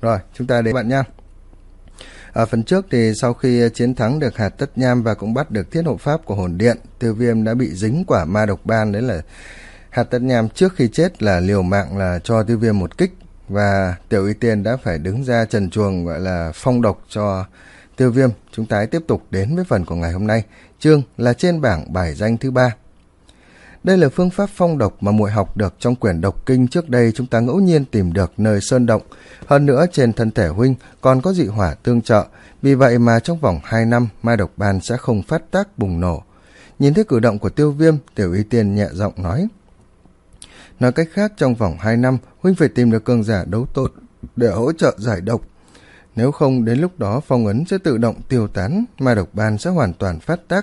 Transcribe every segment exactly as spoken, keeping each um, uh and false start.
Rồi, chúng ta đến bạn nha. Ở phần trước thì sau khi chiến thắng được hạt tất nham và cũng bắt được thiết hộ pháp của hồn điện, Tiêu Viêm đã bị dính quả ma độc ban. Đấy là hạt tất nham trước khi chết là liều mạng là cho Tiêu Viêm một kích, và Tiểu Y Tiên đã phải đứng ra trần truồng gọi là phong độc cho Tiêu Viêm. Chúng ta tiếp tục đến với phần của ngày hôm nay, chương là trên bảng bài danh thứ ba. Đây là phương pháp phong độc mà muội học được trong quyển độc kinh trước đây chúng ta ngẫu nhiên tìm được nơi sơn động. Hơn nữa trên thân thể huynh còn có dị hỏa tương trợ, vì vậy mà trong vòng hai năm ma độc ban sẽ không phát tác bùng nổ. Nhìn thấy cử động của Tiêu Viêm, Tiểu Y Tiên nhẹ giọng nói. Nói cách khác, trong vòng hai năm huynh phải tìm được cường giả đấu tôn để hỗ trợ giải độc. Nếu không đến lúc đó phong ấn sẽ tự động tiêu tán, ma độc ban sẽ hoàn toàn phát tác.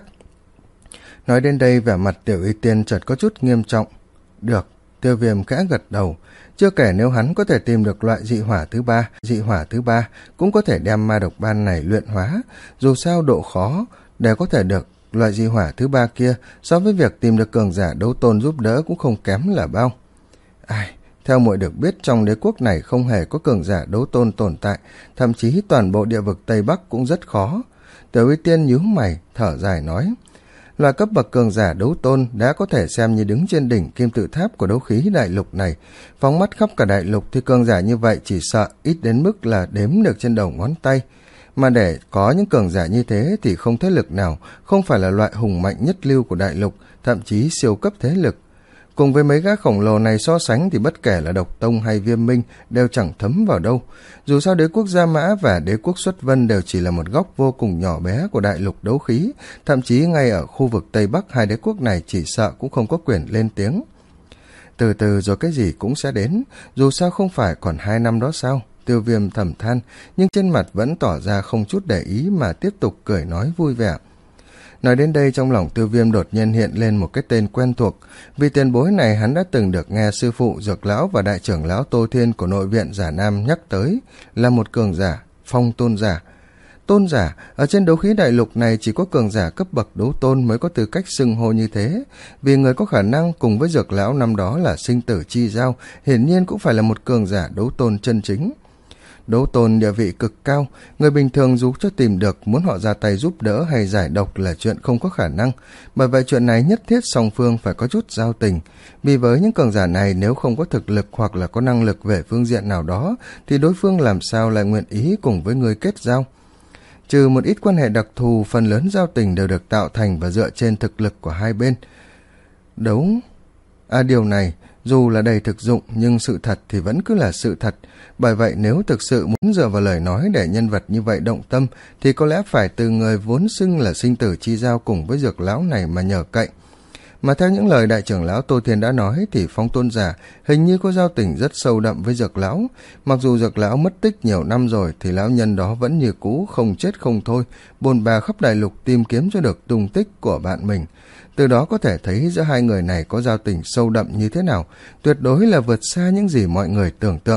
Nói đến đây vẻ mặt Tiểu Y Tiên chợt có chút nghiêm trọng. Được, Tiêu Viêm khẽ gật đầu. Chưa kể nếu hắn có thể tìm được loại dị hỏa thứ ba, dị hỏa thứ ba cũng có thể đem ma độc ban này luyện hóa. Dù sao độ khó để có thể được loại dị hỏa thứ ba kia so với việc tìm được cường giả đấu tôn giúp đỡ cũng không kém là bao. Ai, theo muội được biết trong đế quốc này không hề có cường giả đấu tôn tồn tại, thậm chí toàn bộ địa vực Tây Bắc cũng rất khó. Tiểu Y Tiên nhíu mày, thở dài nói. Loại cấp bậc cường giả đấu tôn đã có thể xem như đứng trên đỉnh kim tự tháp của đấu khí đại lục này. Phóng mắt khắp cả đại lục thì cường giả như vậy chỉ sợ ít đến mức là đếm được trên đầu ngón tay. Mà để có những cường giả như thế thì không thế lực nào không phải là loại hùng mạnh nhất lưu của đại lục, thậm chí siêu cấp thế lực. Cùng với mấy gã khổng lồ này so sánh thì bất kể là Độc Tông hay Viêm Minh đều chẳng thấm vào đâu. Dù sao đế quốc Gia Mã và đế quốc Xuất Vân đều chỉ là một góc vô cùng nhỏ bé của đại lục đấu khí, thậm chí ngay ở khu vực Tây Bắc hai đế quốc này chỉ sợ cũng không có quyền lên tiếng. Từ từ rồi cái gì cũng sẽ đến, dù sao không phải còn hai năm đó sao? Tiêu Viêm thầm than, nhưng trên mặt vẫn tỏ ra không chút để ý mà tiếp tục cười nói vui vẻ. Nói đến đây trong lòng Tiêu Viêm đột nhiên hiện lên một cái tên quen thuộc, vì tiền bối này hắn đã từng được nghe sư phụ Dược Lão và đại trưởng lão Tô Thiên của nội viện Giả Nam nhắc tới, là một cường giả, phong tôn giả. Tôn giả, ở trên đấu khí đại lục này chỉ có cường giả cấp bậc đấu tôn mới có tư cách xưng hô như thế, vì người có khả năng cùng với Dược Lão năm đó là sinh tử chi giao, hiển nhiên cũng phải là một cường giả đấu tôn chân chính. Đấu tôn địa vị cực cao, người bình thường dù cho tìm được muốn họ ra tay giúp đỡ hay giải độc là chuyện không có khả năng, bởi vậy chuyện này nhất thiết song phương phải có chút giao tình. Vì với những cường giả này nếu không có thực lực hoặc là có năng lực về phương diện nào đó thì đối phương làm sao lại nguyện ý cùng với người kết giao. Trừ một ít quan hệ đặc thù, phần lớn giao tình đều được tạo thành và dựa trên thực lực của hai bên. Đấu... À điều này, dù là đầy thực dụng nhưng sự thật thì vẫn cứ là sự thật. Bởi vậy nếu thực sự muốn dựa vào lời nói để nhân vật như vậy động tâm thì có lẽ phải từ người vốn xưng là sinh tử chi giao cùng với Dược Lão này mà nhờ cậy. Mà theo những lời đại trưởng lão Tô Thiên đã nói thì phong tôn giả hình như có giao tình rất sâu đậm với Dược Lão. Mặc dù Dược Lão mất tích nhiều năm rồi thì lão nhân đó vẫn như cũ không chết không thôi, bôn ba khắp đại lục tìm kiếm cho được tung tích của bạn mình. Từ đó có thể thấy giữa hai người này có giao tình sâu đậm như thế nào, tuyệt đối là vượt xa những gì mọi người tưởng tượng.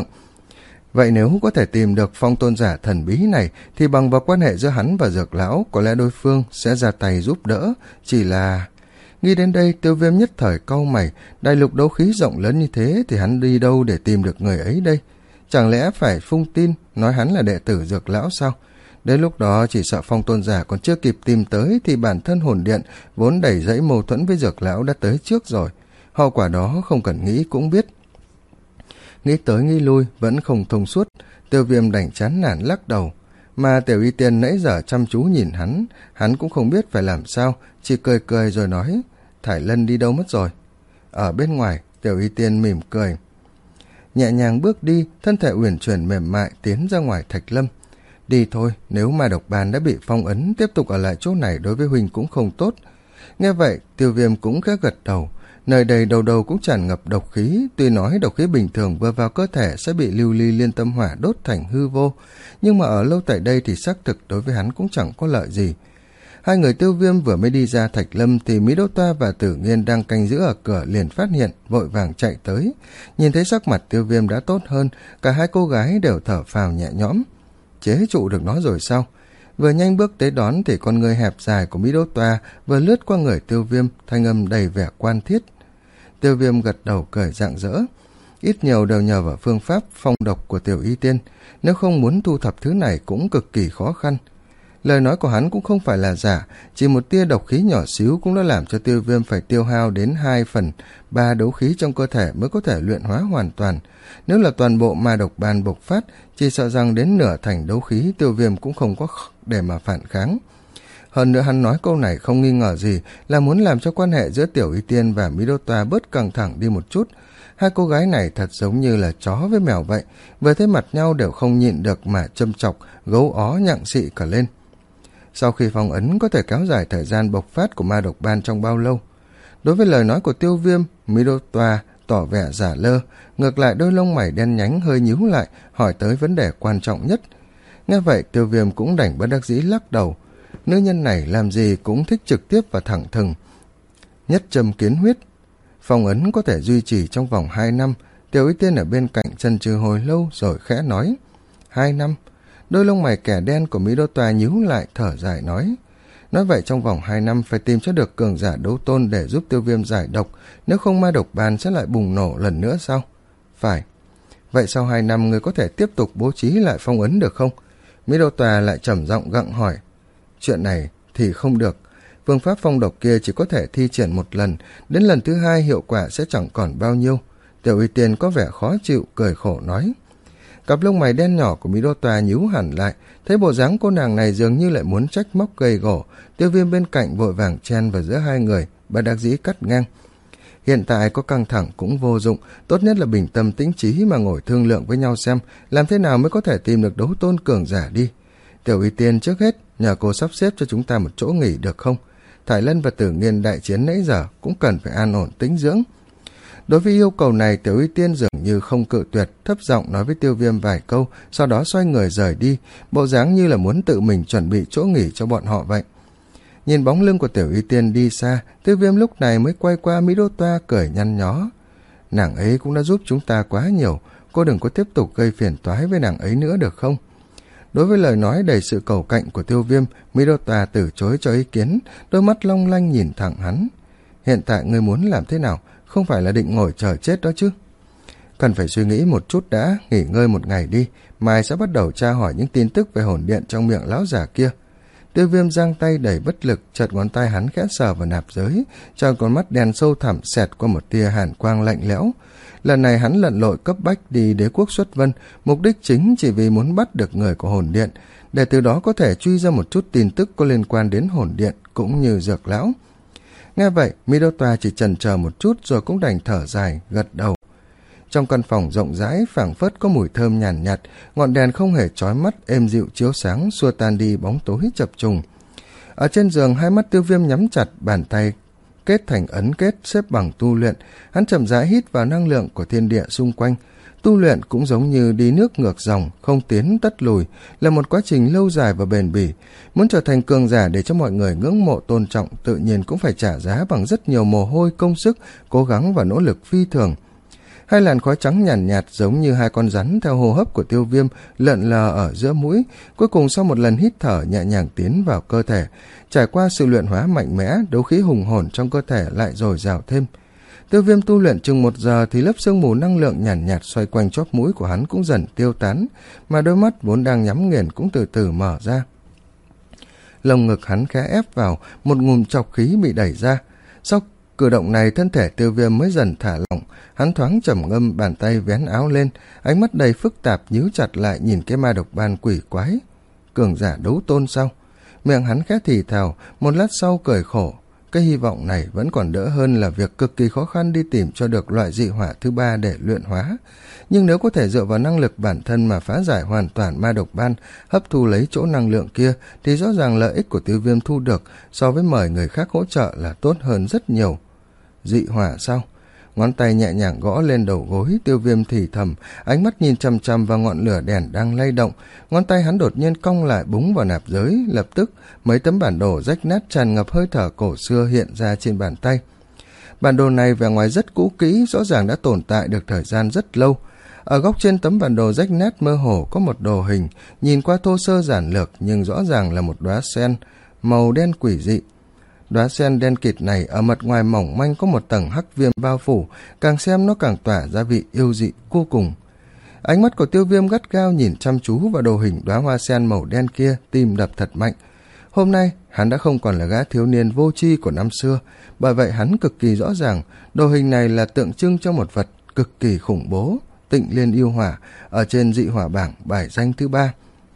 Vậy nếu có thể tìm được phong tôn giả thần bí này thì bằng vào quan hệ giữa hắn và Dược Lão có lẽ đối phương sẽ ra tay giúp đỡ. Chỉ là... Nghĩ đến đây Tiêu Viêm nhất thời cau mày, đại lục đấu khí rộng lớn như thế thì hắn đi đâu để tìm được người ấy đây? Chẳng lẽ phải phung tin nói hắn là đệ tử Dược Lão sao? Đến lúc đó chỉ sợ phong tôn giả còn chưa kịp tìm tới thì bản thân hồn điện vốn đầy dẫy mâu thuẫn với Dược Lão đã tới trước rồi. Hậu quả đó không cần nghĩ cũng biết. Nghĩ tới nghĩ lui vẫn không thông suốt, Tiêu Viêm đành chán nản lắc đầu. Mà Tiểu Y Tiên nãy giờ chăm chú nhìn hắn, hắn cũng không biết phải làm sao, chỉ cười cười rồi nói, Thải Lân đi đâu mất rồi? Ở bên ngoài, Tiểu Y Tiên mỉm cười. Nhẹ nhàng bước đi, thân thể uyển chuyển mềm mại tiến ra ngoài Thạch Lâm. Đi thôi, nếu mà độc bàn đã bị phong ấn, tiếp tục ở lại chỗ này đối với huynh cũng không tốt. Nghe vậy, Tiêu Viêm cũng khẽ gật đầu. Nơi đây đầu đầu cũng tràn ngập độc khí, tuy nói độc khí bình thường vừa vào cơ thể sẽ bị lưu ly liên tâm hỏa đốt thành hư vô, nhưng mà ở lâu tại đây thì xác thực đối với hắn cũng chẳng có lợi gì. Hai người Tiêu Viêm vừa mới đi ra Thạch Lâm thì Mỹ Đỗ Toa và Tử Nghiên đang canh giữ ở cửa liền phát hiện, vội vàng chạy tới. Nhìn thấy sắc mặt Tiêu Viêm đã tốt hơn, cả hai cô gái đều thở phào nhẹ nhõm. Chế trụ được nó rồi sao? Vừa nhanh bước tới đón thì con người hẹp dài của Mỹ Đỗ Toa vừa lướt qua người Tiêu Viêm, thanh âm đầy vẻ quan thiết. Tiêu Viêm gật đầu cười rạng rỡ. ít nhiều đều nhờ vào phương pháp phong độc của Tiểu Y Tiên, nếu không muốn thu thập thứ này cũng cực kỳ khó khăn. Lời nói của hắn cũng không phải là giả, chỉ một tia độc khí nhỏ xíu cũng đã làm cho Tiêu Viêm phải tiêu hao đến hai phần ba đấu khí trong cơ thể mới có thể luyện hóa hoàn toàn. Nếu là toàn bộ ma độc ban bộc phát, chỉ sợ rằng đến nửa thành đấu khí Tiêu Viêm cũng không có để mà phản kháng. Hơn nữa hắn nói câu này không nghi ngờ gì là muốn làm cho quan hệ giữa Tiểu Y Tiên và Mỹ Đô Toa bớt căng thẳng đi một chút. Hai cô gái này thật giống như là chó với mèo vậy, vừa thấy mặt nhau đều không nhịn được mà châm chọc, gấu ó nhặng xị cả lên. Sau khi phong ấn có thể kéo dài thời gian bộc phát của ma độc ban trong bao lâu? Đối với lời nói của Tiêu Viêm, Mỹ Đô Toa tỏ vẻ giả lơ, ngược lại đôi lông mày đen nhánh hơi nhíu lại, hỏi tới vấn đề quan trọng nhất. Nghe vậy Tiêu Viêm cũng đành bất đắc dĩ lắc đầu. Nữ nhân này làm gì cũng thích trực tiếp và thẳng thừng. Nhất châm kiến huyết. Phong ấn có thể duy trì trong vòng hai năm. Tiểu Y Tiên ở bên cạnh chần chừ hồi lâu rồi khẽ nói. Hai năm. Đôi lông mày kẻ đen của Mỹ Đô Toa nhíu lại, thở dài nói. Nói vậy trong vòng hai năm phải tìm cho được cường giả đấu tôn để giúp Tiêu Viêm giải độc, nếu không ma độc ban sẽ lại bùng nổ lần nữa sao? Phải. Vậy sau hai năm người có thể tiếp tục bố trí lại phong ấn được không? Mỹ Đô Toa lại trầm giọng gặng hỏi. Chuyện này thì không được. Phương pháp phong độc kia chỉ có thể thi triển một lần, đến lần thứ hai hiệu quả sẽ chẳng còn bao nhiêu. Tiểu Y Tiên có vẻ khó chịu, cười khổ nói. Cặp lông mày đen nhỏ của Mỹ Đô Toa nhíu hẳn lại, thấy bộ dáng cô nàng này dường như lại muốn trách móc gây gổ. Tiêu Viêm bên cạnh vội vàng chen vào giữa hai người, bất đắc dĩ cắt ngang. Hiện tại có căng thẳng cũng vô dụng, tốt nhất là bình tâm tĩnh trí mà ngồi thương lượng với nhau xem làm thế nào mới có thể tìm được đấu tôn cường giả đi. Tiểu Y Tiên, trước hết nhờ cô sắp xếp cho chúng ta một chỗ nghỉ được không? Thải Lân và Tử Nghiên đại chiến nãy giờ cũng cần phải an ổn tĩnh dưỡng. Đối với yêu cầu này, Tiểu Y Tiên dường như không cự tuyệt, thấp giọng nói với Tiêu Viêm vài câu, sau đó xoay người rời đi, bộ dáng như là muốn tự mình chuẩn bị chỗ nghỉ cho bọn họ vậy. Nhìn bóng lưng của Tiểu Y Tiên đi xa, Tiêu Viêm lúc này mới quay qua Mỹ Đô Toa cười nhăn nhó. Nàng ấy cũng đã giúp chúng ta quá nhiều, cô đừng có tiếp tục gây phiền toái với nàng ấy nữa được không? Đối với lời nói đầy sự cầu cạnh của Tiêu Viêm, Mỹ Đô Toa từ chối cho ý kiến, đôi mắt long lanh nhìn thẳng hắn. Hiện tại ngươi muốn làm thế nào? Không phải là định ngồi chờ chết đó chứ? Cần phải suy nghĩ một chút đã, nghỉ ngơi một ngày đi, mai sẽ bắt đầu tra hỏi những tin tức về hồn điện trong miệng lão già kia. Tiêu Viêm giang tay đầy bất lực, chợt ngón tay hắn khẽ sờ vào nạp giới, cho con mắt đen sâu thẳm xẹt qua một tia hàn quang lạnh lẽo. Lần này hắn lặn lội cấp bách đi đế quốc xuất vân, mục đích chính chỉ vì muốn bắt được người của hồn điện, để từ đó có thể truy ra một chút tin tức có liên quan đến hồn điện cũng như dược lão. Nghe vậy, Mỹ Đô Toa chỉ chần chờ một chút rồi cũng đành thở dài, gật đầu. Trong căn phòng rộng rãi phảng phất có mùi thơm nhàn nhạt, nhạt, ngọn đèn không hề chói mắt, êm dịu chiếu sáng xua tan đi bóng tối chập trùng. Ở trên giường, hai mắt Tiêu Viêm nhắm chặt, bàn tay kết thành ấn kết xếp bằng tu luyện. Hắn chậm rãi hít vào năng lượng của thiên địa xung quanh. Tu luyện cũng giống như đi nước ngược dòng, không tiến tất lùi, là một quá trình lâu dài và bền bỉ. Muốn trở thành cường giả để cho mọi người ngưỡng mộ tôn trọng, tự nhiên cũng phải trả giá bằng rất nhiều mồ hôi, công sức, cố gắng và nỗ lực phi thường. Hai làn khói trắng nhàn nhạt, nhạt giống như hai con rắn theo hô hấp của Tiêu Viêm lượn lờ ở giữa mũi, cuối cùng sau một lần hít thở nhẹ nhàng tiến vào cơ thể. Trải qua sự luyện hóa mạnh mẽ, đấu khí hùng hồn trong cơ thể lại dồi dào thêm. Tiêu Viêm tu luyện chừng một giờ thì lớp sương mù năng lượng nhàn nhạt, nhạt xoay quanh chóp mũi của hắn cũng dần tiêu tán, mà đôi mắt vốn đang nhắm nghiền cũng từ từ mở ra. Lồng ngực hắn khẽ ép vào, một ngụm trọc khí bị đẩy ra. Sau cử động này, thân thể Tiêu Viêm mới dần thả lỏng, hắn thoáng trầm ngâm, bàn tay vén áo lên, ánh mắt đầy phức tạp nhíu chặt lại nhìn cái ma độc ban quỷ quái. Cường giả đấu tôn sao? Miệng hắn khẽ thì thào, một lát sau cười khổ. Cái hy vọng này vẫn còn đỡ hơn là việc cực kỳ khó khăn đi tìm cho được loại dị hỏa thứ ba để luyện hóa. Nhưng nếu có thể dựa vào năng lực bản thân mà phá giải hoàn toàn ma độc ban, hấp thu lấy chỗ năng lượng kia, thì rõ ràng lợi ích của Tiêu Viêm thu được so với mời người khác hỗ trợ là tốt hơn rất nhiều. Dị hỏa sao? Ngón tay nhẹ nhàng gõ lên đầu gối, Tiêu Viêm thì thầm, ánh mắt nhìn chằm chằm vào ngọn lửa đèn đang lay động. Ngón tay hắn đột nhiên cong lại búng vào nạp giới, lập tức mấy tấm bản đồ rách nát tràn ngập hơi thở cổ xưa hiện ra trên bàn tay. Bản đồ này vẻ ngoài rất cũ kỹ, rõ ràng đã tồn tại được thời gian rất lâu. Ở góc trên tấm bản đồ rách nát mơ hồ có một đồ hình, nhìn qua thô sơ giản lược nhưng rõ ràng là một đóa sen màu đen quỷ dị. Đóa sen đen kịt này ở mặt ngoài mỏng manh có một tầng hắc viêm bao phủ, càng xem nó càng tỏa ra vị yêu dị vô cùng. Ánh mắt của Tiêu Viêm gắt gao nhìn chăm chú vào đồ hình đóa hoa sen màu đen kia, tim đập thật mạnh. Hôm nay, hắn đã không còn là gã thiếu niên vô tri của năm xưa, bởi vậy hắn cực kỳ rõ ràng, đồ hình này là tượng trưng cho một vật cực kỳ khủng bố, Tịnh Liên Yêu Hỏa, ở trên dị hỏa bảng bài danh thứ ba.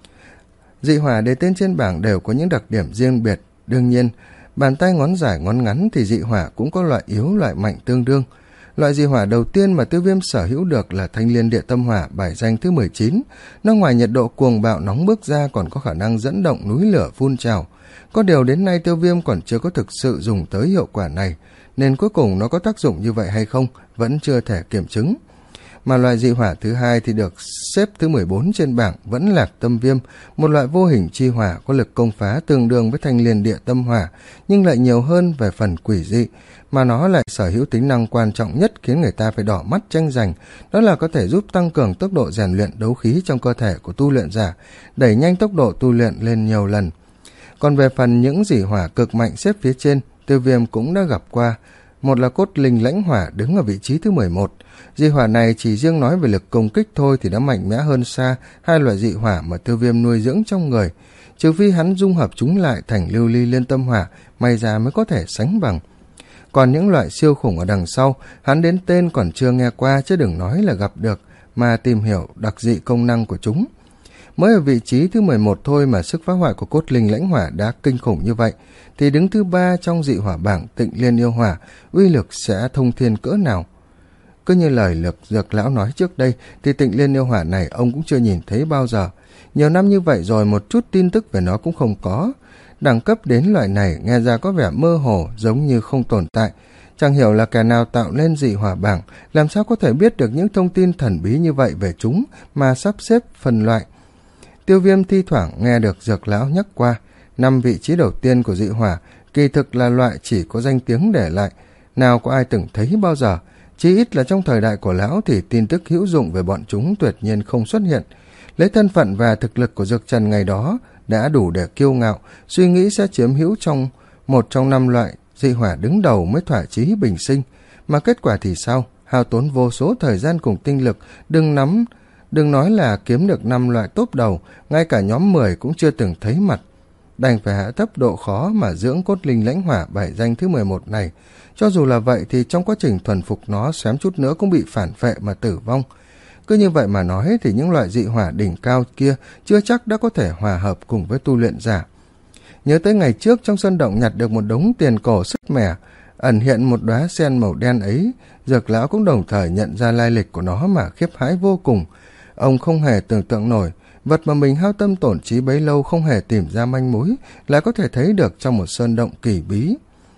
Dị hỏa đề tên trên bảng đều có những đặc điểm riêng biệt, đương nhiên, bàn tay ngón dài ngón ngắn thì dị hỏa cũng có loại yếu loại mạnh tương đương. Loại dị hỏa đầu tiên mà Tiêu Viêm sở hữu được là Thanh Liên Địa Tâm Hỏa bài danh thứ mười chín. Nó ngoài nhiệt độ cuồng bạo nóng bức ra còn có khả năng dẫn động núi lửa phun trào. Có điều đến nay Tiêu Viêm còn chưa có thực sự dùng tới hiệu quả này, nên cuối cùng nó có tác dụng như vậy hay không vẫn chưa thể kiểm chứng. Mà loại dị hỏa thứ hai thì được xếp thứ mười bốn trên bảng vẫn là Tâm Viêm, một loại vô hình chi hỏa có lực công phá tương đương với Thanh Liên Địa Tâm Hỏa, nhưng lại nhiều hơn về phần quỷ dị, mà nó lại sở hữu tính năng quan trọng nhất khiến người ta phải đỏ mắt tranh giành, đó là có thể giúp tăng cường tốc độ rèn luyện đấu khí trong cơ thể của tu luyện giả, đẩy nhanh tốc độ tu luyện lên nhiều lần. Còn về phần những dị hỏa cực mạnh xếp phía trên, Tiêu Viêm cũng đã gặp qua. Một là Cốt Linh Lãnh Hỏa đứng ở vị trí thứ mười một. Dị hỏa này chỉ riêng nói về lực công kích thôi thì đã mạnh mẽ hơn xa hai loại dị hỏa mà Tiêu Viêm nuôi dưỡng trong người. Trừ phi hắn dung hợp chúng lại thành Lưu Ly Liên Tâm Hỏa, may ra mới có thể sánh bằng. Còn những loại siêu khủng ở đằng sau, hắn đến tên còn chưa nghe qua chứ đừng nói là gặp được, mà tìm hiểu đặc dị công năng của chúng. Mới ở vị trí thứ mười một thôi mà sức phá hoại của Cốt Linh Lãnh Hỏa đã kinh khủng như vậy, thì đứng thứ ba trong dị hỏa bảng Tịnh Liên Yêu Hỏa, uy lực sẽ thông thiên cỡ nào? Cứ như lời Lực Dược Lão nói trước đây, thì Tịnh Liên Yêu Hỏa này ông cũng chưa nhìn thấy bao giờ. Nhiều năm như vậy rồi một chút tin tức về nó cũng không có. Đẳng cấp đến loại này nghe ra có vẻ mơ hồ, giống như không tồn tại. Chẳng hiểu là kẻ nào tạo nên dị hỏa bảng, làm sao có thể biết được những thông tin thần bí như vậy về chúng mà sắp xếp phân loại. Tiêu Viêm thi thoảng nghe được Dược Lão nhắc qua, năm vị trí đầu tiên của dị hỏa kỳ thực là loại chỉ có danh tiếng để lại, nào có ai từng thấy bao giờ. Chỉ ít là trong thời đại của lão thì tin tức hữu dụng về bọn chúng tuyệt nhiên không xuất hiện. Lấy thân phận và thực lực của Dược Trần ngày đó đã đủ để kiêu ngạo, suy nghĩ sẽ chiếm hữu trong một trong năm loại dị hỏa đứng đầu mới thỏa chí bình sinh. Mà kết quả thì sao? Hao tốn vô số thời gian cùng tinh lực, đừng nắm, đừng nói là kiếm được năm loại top đầu, ngay cả nhóm mười cũng chưa từng thấy mặt. Đành phải hạ thấp độ khó mà dưỡng Cốt Linh Lãnh Hỏa bài danh thứ mười một này. Cho dù là vậy thì trong quá trình thuần phục nó xém chút nữa cũng bị phản phệ mà tử vong. Cứ như vậy mà nói thì những loại dị hỏa đỉnh cao kia chưa chắc đã có thể hòa hợp cùng với tu luyện giả. Nhớ tới ngày trước trong sân động nhặt được một đống tiền cổ sức mẻ, ẩn hiện một đóa sen màu đen ấy, Dược Lão cũng đồng thời nhận ra lai lịch của nó mà khiếp hãi vô cùng. Ông không hề tưởng tượng nổi, vật mà mình hao tâm tổn trí bấy lâu không hề tìm ra manh mối, lại có thể thấy được trong một sơn động kỳ bí.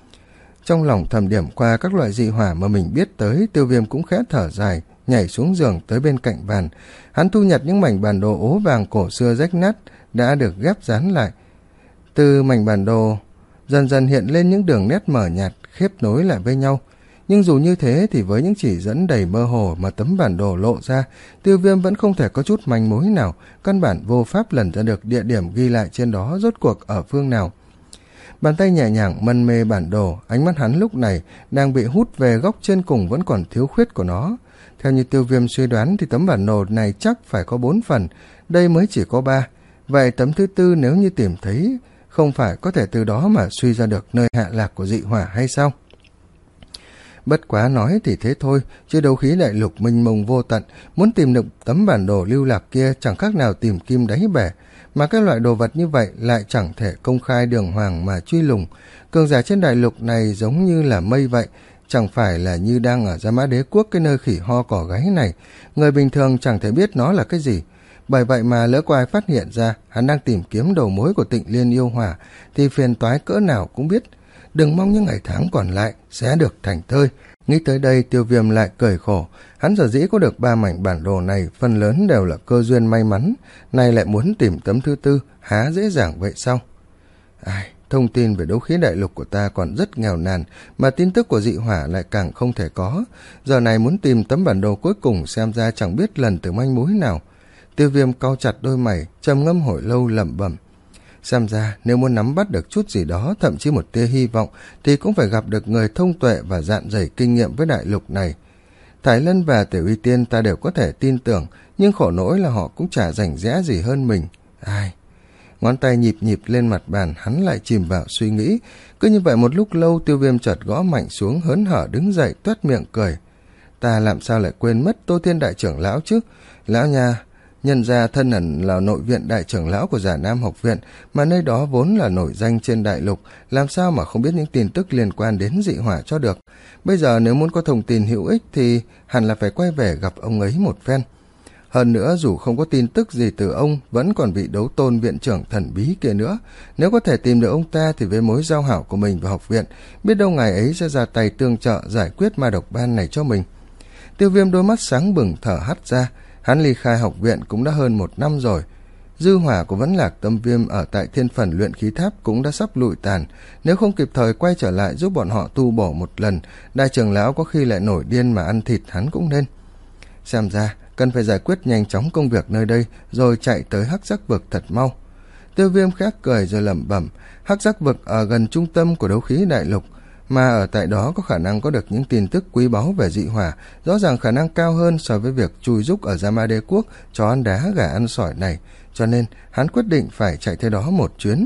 Trong lòng thầm điểm qua các loại dị hỏa mà mình biết tới, Tiêu Viêm cũng khẽ thở dài, nhảy xuống giường tới bên cạnh bàn. Hắn thu nhặt những mảnh bản đồ ố vàng cổ xưa rách nát đã được ghép dán lại. Từ mảnh bản đồ dần dần hiện lên những đường nét mờ nhạt khép nối lại với nhau. Nhưng dù như thế thì với những chỉ dẫn đầy mơ hồ mà tấm bản đồ lộ ra, Tiêu Viêm vẫn không thể có chút manh mối nào, căn bản vô pháp lần ra được địa điểm ghi lại trên đó rốt cuộc ở phương nào. Bàn tay nhẹ nhàng mân mê bản đồ, ánh mắt hắn lúc này đang bị hút về góc trên cùng vẫn còn thiếu khuyết của nó. Theo như Tiêu Viêm suy đoán thì tấm bản đồ này chắc phải có bốn phần, đây mới chỉ có ba. Vậy tấm thứ tư nếu như tìm thấy, không phải có thể từ đó mà suy ra được nơi hạ lạc của dị hỏa hay sao? Bất quá nói thì thế thôi, chứ đấu khí đại lục mênh mông vô tận, muốn tìm được tấm bản đồ lưu lạc kia chẳng khác nào tìm kim đáy bể, mà cái loại đồ vật như vậy lại chẳng thể công khai đường hoàng mà truy lùng. Cường giả trên đại lục này giống như là mây vậy, chẳng phải là như đang ở Gia Mã Đế Quốc cái nơi khỉ ho cỏ gáy này, người bình thường chẳng thể biết nó là cái gì. Bởi vậy mà lỡ có ai phát hiện ra hắn đang tìm kiếm đầu mối của Tịnh Liên Yêu Hỏa thì phiền toái cỡ nào cũng biết. Đừng mong những ngày tháng còn lại sẽ được thành thơi. Nghĩ tới đây Tiêu Viêm lại cười khổ, hắn giờ dĩ có được ba mảnh bản đồ này phần lớn đều là cơ duyên may mắn, nay lại muốn tìm tấm thứ tư, há dễ dàng vậy sao? Ai, thông tin về đấu khí đại lục của ta còn rất nghèo nàn, mà tin tức của dị hỏa lại càng không thể có. Giờ này muốn tìm tấm bản đồ cuối cùng xem ra chẳng biết lần từ manh mối nào. Tiêu Viêm cau chặt đôi mày, trầm ngâm hồi lâu lẩm bẩm. Xem ra nếu muốn nắm bắt được chút gì đó, thậm chí một tia hy vọng, thì cũng phải gặp được người thông tuệ và dạn dày kinh nghiệm với đại lục này. Thái Lân và Tiểu Y Tiên ta đều có thể tin tưởng, nhưng khổ nỗi là họ cũng chả rành rẽ gì hơn mình. Ai... Ngón tay nhịp nhịp lên mặt bàn, hắn lại chìm vào suy nghĩ. Cứ như vậy một lúc lâu, Tiêu Viêm chợt gõ mạnh xuống, hớn hở đứng dậy, toét miệng cười. Ta làm sao lại quên mất Tô Thiên đại trưởng lão chứ? Lão nha, nhân ra thân ẩn là nội viện đại trưởng lão của Giả Nam học viện, mà nơi đó vốn là nổi danh trên đại lục, làm sao mà không biết những tin tức liên quan đến dị hỏa cho được. Bây giờ nếu muốn có thông tin hữu ích thì hẳn là phải quay về gặp ông ấy một phen. Hơn nữa, dù không có tin tức gì từ ông, vẫn còn vị đấu tôn viện trưởng thần bí kia nữa. Nếu có thể tìm được ông ta thì với mối giao hảo của mình và học viện, biết đâu ngài ấy sẽ ra tay tương trợ giải quyết ma độc ban này cho mình. Tiêu Viêm đôi mắt sáng bừng thở hắt ra. Hắn ly khai học viện cũng đã hơn một năm rồi. Dư hỏa của Vẫn Lạc Tâm Viêm ở tại thiên phần luyện khí tháp cũng đã sắp lụi tàn. Nếu không kịp thời quay trở lại giúp bọn họ tu bổ một lần, đại trưởng lão có khi lại nổi điên mà ăn thịt hắn cũng nên. Xem ra cần phải giải quyết nhanh chóng công việc nơi đây, rồi chạy tới Hắc Giác Vực thật mau. Tiêu Viêm khẽ cười rồi lẩm bẩm. Hắc Giác Vực ở gần trung tâm của đấu khí đại lục, mà ở tại đó có khả năng có được những tin tức quý báu về dị hỏa, rõ ràng khả năng cao hơn so với việc chui rúc ở Gia Ma Đế Quốc, chó ăn đá gà ăn sỏi này, cho nên hắn quyết định phải chạy tới đó một chuyến.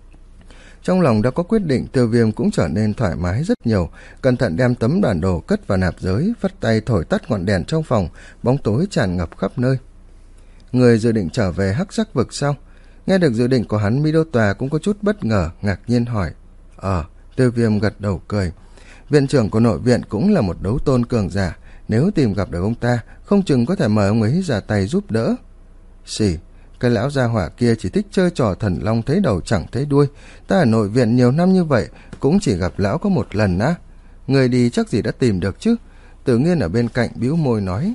Trong lòng đã có quyết định, Tiêu Viêm cũng trở nên thoải mái rất nhiều, cẩn thận đem tấm bản đồ cất vào nạp giới, vắt tay thổi tắt ngọn đèn trong phòng, bóng tối tràn ngập khắp nơi. Người dự định trở về Hắc Giác Vực sao? Nghe được dự định của hắn, Mi Đô Tòa cũng có chút bất ngờ, ngạc nhiên hỏi. Ờ, Tiêu Viêm gật đầu cười. Viện trưởng của nội viện cũng là một đấu tôn cường giả, nếu tìm gặp được ông ta, không chừng có thể mời ông ấy ra tay giúp đỡ. Xỉ, cái lão gia hỏa kia chỉ thích chơi trò thần long thấy đầu chẳng thấy đuôi. Ta ở nội viện nhiều năm như vậy, cũng chỉ gặp lão có một lần á. Người đi chắc gì đã tìm được chứ? Tử Nghiên ở bên cạnh bĩu môi nói.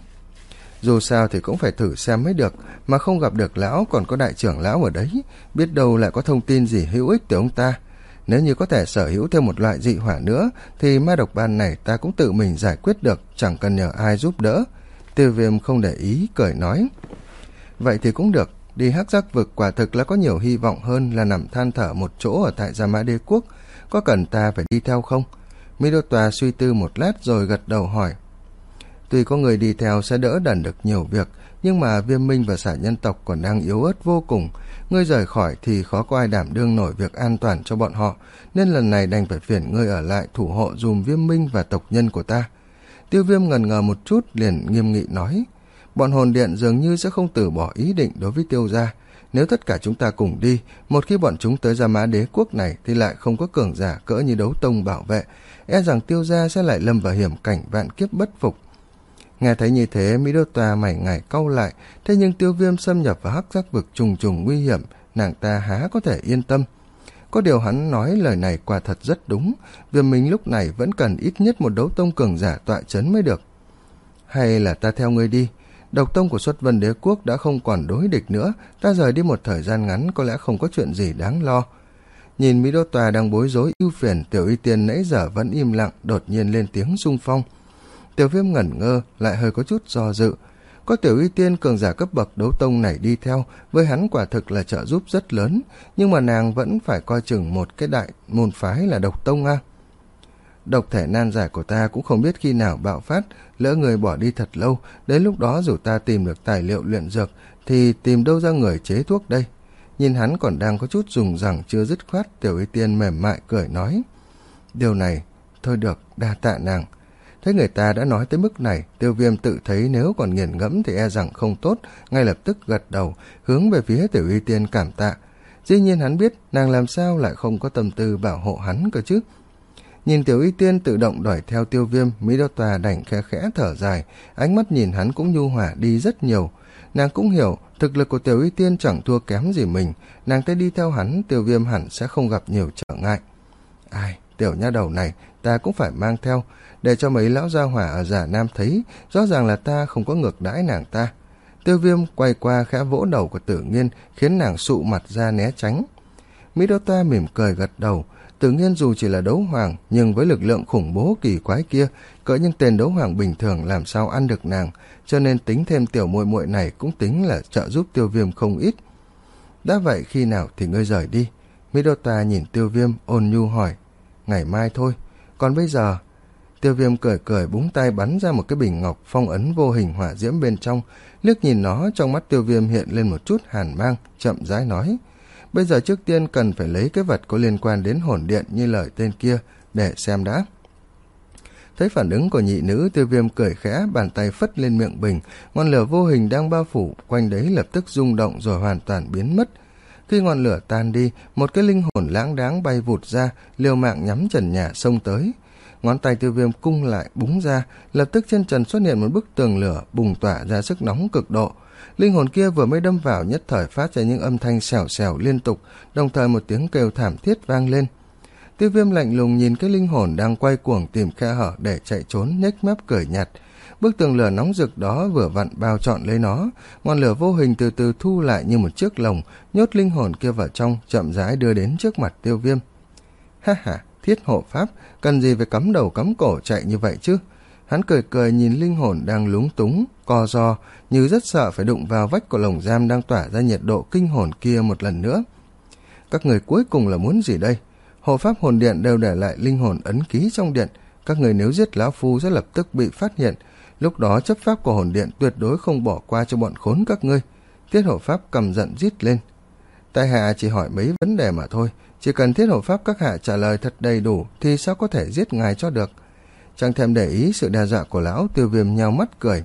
Dù sao thì cũng phải thử xem mới được, mà không gặp được lão còn có đại trưởng lão ở đấy, biết đâu lại có thông tin gì hữu ích từ ông ta. Nếu như có thể sở hữu thêm một loại dị hỏa nữa, thì ma độc ban này ta cũng tự mình giải quyết được, chẳng cần nhờ ai giúp đỡ. Tiêu Viêm không để ý, cười nói. Vậy thì cũng được, đi Hắc Giác Vực quả thực là có nhiều hy vọng hơn là nằm than thở một chỗ ở tại Gia Mã Đế Quốc. Có cần ta phải đi theo không? Mi Đô Tòa suy tư một lát rồi gật đầu hỏi. Tuy có người đi theo sẽ đỡ đần được nhiều việc, nhưng mà Viêm Minh và Xả Nhân tộc còn đang yếu ớt vô cùng. Ngươi rời khỏi thì khó có ai đảm đương nổi việc an toàn cho bọn họ, nên lần này đành phải phiền ngươi ở lại thủ hộ dùm Viêm Minh và tộc nhân của ta. Tiêu Viêm ngần ngờ một chút liền nghiêm nghị nói. Bọn hồn điện dường như sẽ không từ bỏ ý định đối với Tiêu gia. Nếu tất cả chúng ta cùng đi, một khi bọn chúng tới Gia Mã Đế Quốc này thì lại không có cường giả cỡ như đấu tông bảo vệ, e rằng Tiêu gia sẽ lại lâm vào hiểm cảnh vạn kiếp bất phục. Nghe thấy như thế, Mi Đô Tòa mày ngài cau lại, thế nhưng Tiêu Viêm xâm nhập vào Hắc Giác Vực trùng trùng nguy hiểm, nàng ta há có thể yên tâm. Có điều hắn nói lời này quả thật rất đúng, Viêm Minh lúc này vẫn cần ít nhất một đấu tông cường giả tọa chấn mới được. Hay là ta theo ngươi đi, độc tông của Xuất Vân Đế Quốc đã không còn đối địch nữa, ta rời đi một thời gian ngắn có lẽ không có chuyện gì đáng lo. Nhìn Mi Đô Tòa đang bối rối ưu phiền, Tiểu Y Tiên nãy giờ vẫn im lặng, đột nhiên lên tiếng xung phong. Tiêu Viêm ngẩn ngơ, lại hơi có chút do dự. Có Tiểu Y Tiên cường giả cấp bậc đấu tông này đi theo, với hắn quả thực là trợ giúp rất lớn, nhưng mà nàng vẫn phải coi chừng một cái đại môn phái là độc tông a. Độc thể nan giải của ta cũng không biết khi nào bạo phát, lỡ người bỏ đi thật lâu, đến lúc đó dù ta tìm được tài liệu luyện dược, thì tìm đâu ra người chế thuốc đây. Nhìn hắn còn đang có chút dùng rằng chưa dứt khoát, Tiểu Y Tiên mềm mại cười nói. Điều này, thôi được, đa tạ nàng. Thấy người ta đã nói tới mức này, Tiêu Viêm tự thấy nếu còn nghiền ngẫm thì e rằng không tốt, ngay lập tức gật đầu, hướng về phía Tiểu Y Tiên cảm tạ. Dĩ nhiên hắn biết nàng làm sao lại không có tâm tư bảo hộ hắn cơ chứ. Nhìn Tiểu Y Tiên tự động đuổi theo Tiêu Viêm, Mi Đô Tòa đành khẽ khẽ thở dài, ánh mắt nhìn hắn cũng nhu hòa đi rất nhiều. Nàng cũng hiểu, thực lực của Tiểu Y Tiên chẳng thua kém gì mình, nàng tới đi theo hắn, Tiêu Viêm hẳn sẽ không gặp nhiều trở ngại. Ai, tiểu nha đầu này, ta cũng phải mang theo, để cho mấy lão gia hỏa ở Giả Nam thấy, rõ ràng là ta không có ngược đãi nàng ta. Tiêu Viêm quay qua khẽ vỗ đầu của Tử Nghiên, khiến nàng sụ mặt ra né tránh. Mi Đô Tòa mỉm cười gật đầu. Tử Nghiên dù chỉ là đấu hoàng, nhưng với lực lượng khủng bố kỳ quái kia, cỡ những tên đấu hoàng bình thường làm sao ăn được nàng, cho nên tính thêm tiểu muội muội này cũng tính là trợ giúp Tiêu Viêm không ít. Đã vậy khi nào thì ngươi rời đi? Midota nhìn Tiêu Viêm ôn nhu hỏi. Ngày mai thôi, còn bây giờ... Tiêu Viêm cười cười búng tay bắn ra một cái bình ngọc phong ấn vô hình hỏa diễm bên trong, liếc nhìn nó, trong mắt Tiêu Viêm hiện lên một chút hàn mang, chậm rãi nói. Bây giờ trước tiên cần phải lấy cái vật có liên quan đến hồn điện như lời tên kia để xem đã. Thấy phản ứng của nhị nữ, Tiêu Viêm cười khẽ, bàn tay phất lên miệng bình, ngọn lửa vô hình đang bao phủ quanh đấy lập tức rung động rồi hoàn toàn biến mất. Khi ngọn lửa tan đi, một cái linh hồn lãng đáng bay vụt ra, liều mạng nhắm trần nhà xông tới. Ngón tay Tiêu Viêm cung lại búng ra, lập tức trên trần xuất hiện một bức tường lửa bùng tỏa ra sức nóng cực độ. Linh hồn kia vừa mới đâm vào nhất thời phát ra những âm thanh xèo xèo liên tục, đồng thời một tiếng kêu thảm thiết vang lên. Tiêu Viêm lạnh lùng nhìn cái linh hồn đang quay cuồng tìm khe hở để chạy trốn, nhếch mép cười nhạt. Bức tường lửa nóng rực đó vừa vặn bao trọn lấy nó, ngọn lửa vô hình từ từ thu lại như một chiếc lồng, nhốt linh hồn kia vào trong, chậm rãi đưa đến trước mặt Tiêu Viêm. Ha ha, thiết hộ pháp, cần gì phải cắm đầu cắm cổ chạy như vậy chứ? Hắn cười cười nhìn linh hồn đang lúng túng, co ro, như rất sợ phải đụng vào vách của lồng giam đang tỏa ra nhiệt độ kinh hồn kia một lần nữa. Các người cuối cùng là muốn gì đây? Hộ pháp hồn điện đều để lại linh hồn ấn ký trong điện, các người nếu giết lão phu sẽ lập tức bị phát hiện, lúc đó chấp pháp của hồn điện tuyệt đối không bỏ qua cho bọn khốn các ngươi. Thiết hộ pháp căm giận rít lên. Tại hạ chỉ hỏi mấy vấn đề mà thôi, chỉ cần thiết hộ pháp các hạ trả lời thật đầy đủ thì sao có thể giết ngài cho được. Chẳng thèm để ý sự đe dọa của lão, Tiêu Viêm nhao mắt cười.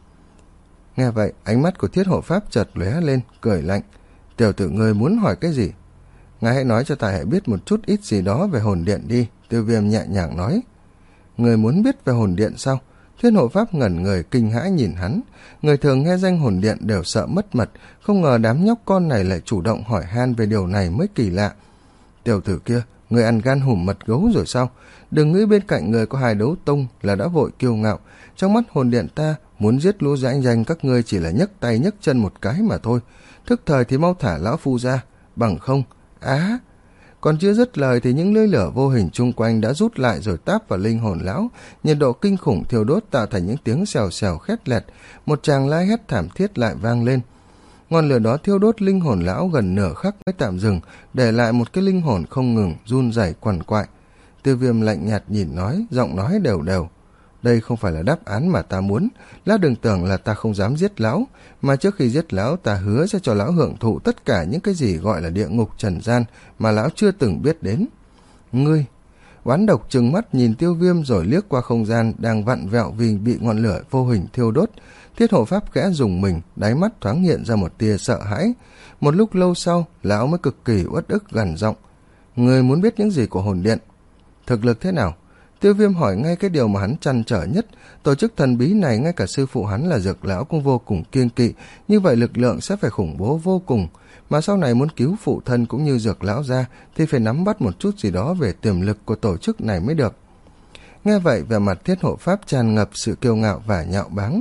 Nghe vậy, ánh mắt của thiết hộ pháp chợt lóe lên, cười lạnh. Tiểu tử ngươi muốn hỏi cái gì? Ngài hãy nói cho ta hãy biết một chút ít gì đó về hồn điện đi, Tiêu Viêm nhẹ nhàng nói. Người muốn biết về hồn điện sao? Thiết hộ pháp ngẩn người kinh hãi nhìn hắn. Người thường nghe danh hồn điện đều sợ mất mật, không ngờ đám nhóc con này lại chủ động hỏi han về điều này mới kỳ lạ. Tiểu tử kia, người ăn gan hùm mật gấu rồi sao? Đừng nghĩ bên cạnh người có hai đấu tông là đã vội kiêu ngạo. Trong mắt hồn điện ta, muốn giết lũ rãnh danh các ngươi chỉ là nhấc tay nhấc chân một cái mà thôi. Thức thời thì mau thả lão phu ra, bằng không... Á! Còn chưa dứt lời thì những lưỡi lửa vô hình chung quanh đã rút lại rồi táp vào linh hồn lão, nhiệt độ kinh khủng thiêu đốt tạo thành những tiếng xèo xèo khét lẹt, một tràng la hét thảm thiết lại vang lên. Ngọn lửa đó thiêu đốt linh hồn lão gần nửa khắc mới tạm dừng, để lại một cái linh hồn không ngừng run rẩy quằn quại. Tiêu Viêm lạnh nhạt nhìn nói, giọng nói đều đều. Đây không phải là đáp án mà ta muốn, lão đừng tưởng là ta không dám giết lão, mà trước khi giết lão ta hứa sẽ cho lão hưởng thụ tất cả những cái gì gọi là địa ngục trần gian mà lão chưa từng biết đến. Ngươi! Oán độc trừng mắt nhìn Tiêu Viêm rồi liếc qua không gian đang vặn vẹo vì bị ngọn lửa vô hình thiêu đốt. Thiết hộ pháp khẽ dùng mình, đáy mắt thoáng hiện ra một tia sợ hãi. Một lúc lâu sau, lão mới cực kỳ uất ức gằn giọng. Ngươi muốn biết những gì của hồn điện? Thực lực thế nào? Tiêu Viêm hỏi ngay cái điều mà hắn trăn trở nhất. Tổ chức thần bí này ngay cả sư phụ hắn là Dược lão cũng vô cùng kiêng kỵ, như vậy lực lượng sẽ phải khủng bố vô cùng. Mà sau này muốn cứu phụ thân cũng như Dược lão ra thì phải nắm bắt một chút gì đó về tiềm lực của tổ chức này mới được. Nghe vậy, vẻ mặt thiết hộ pháp tràn ngập sự kiêu ngạo và nhạo báng.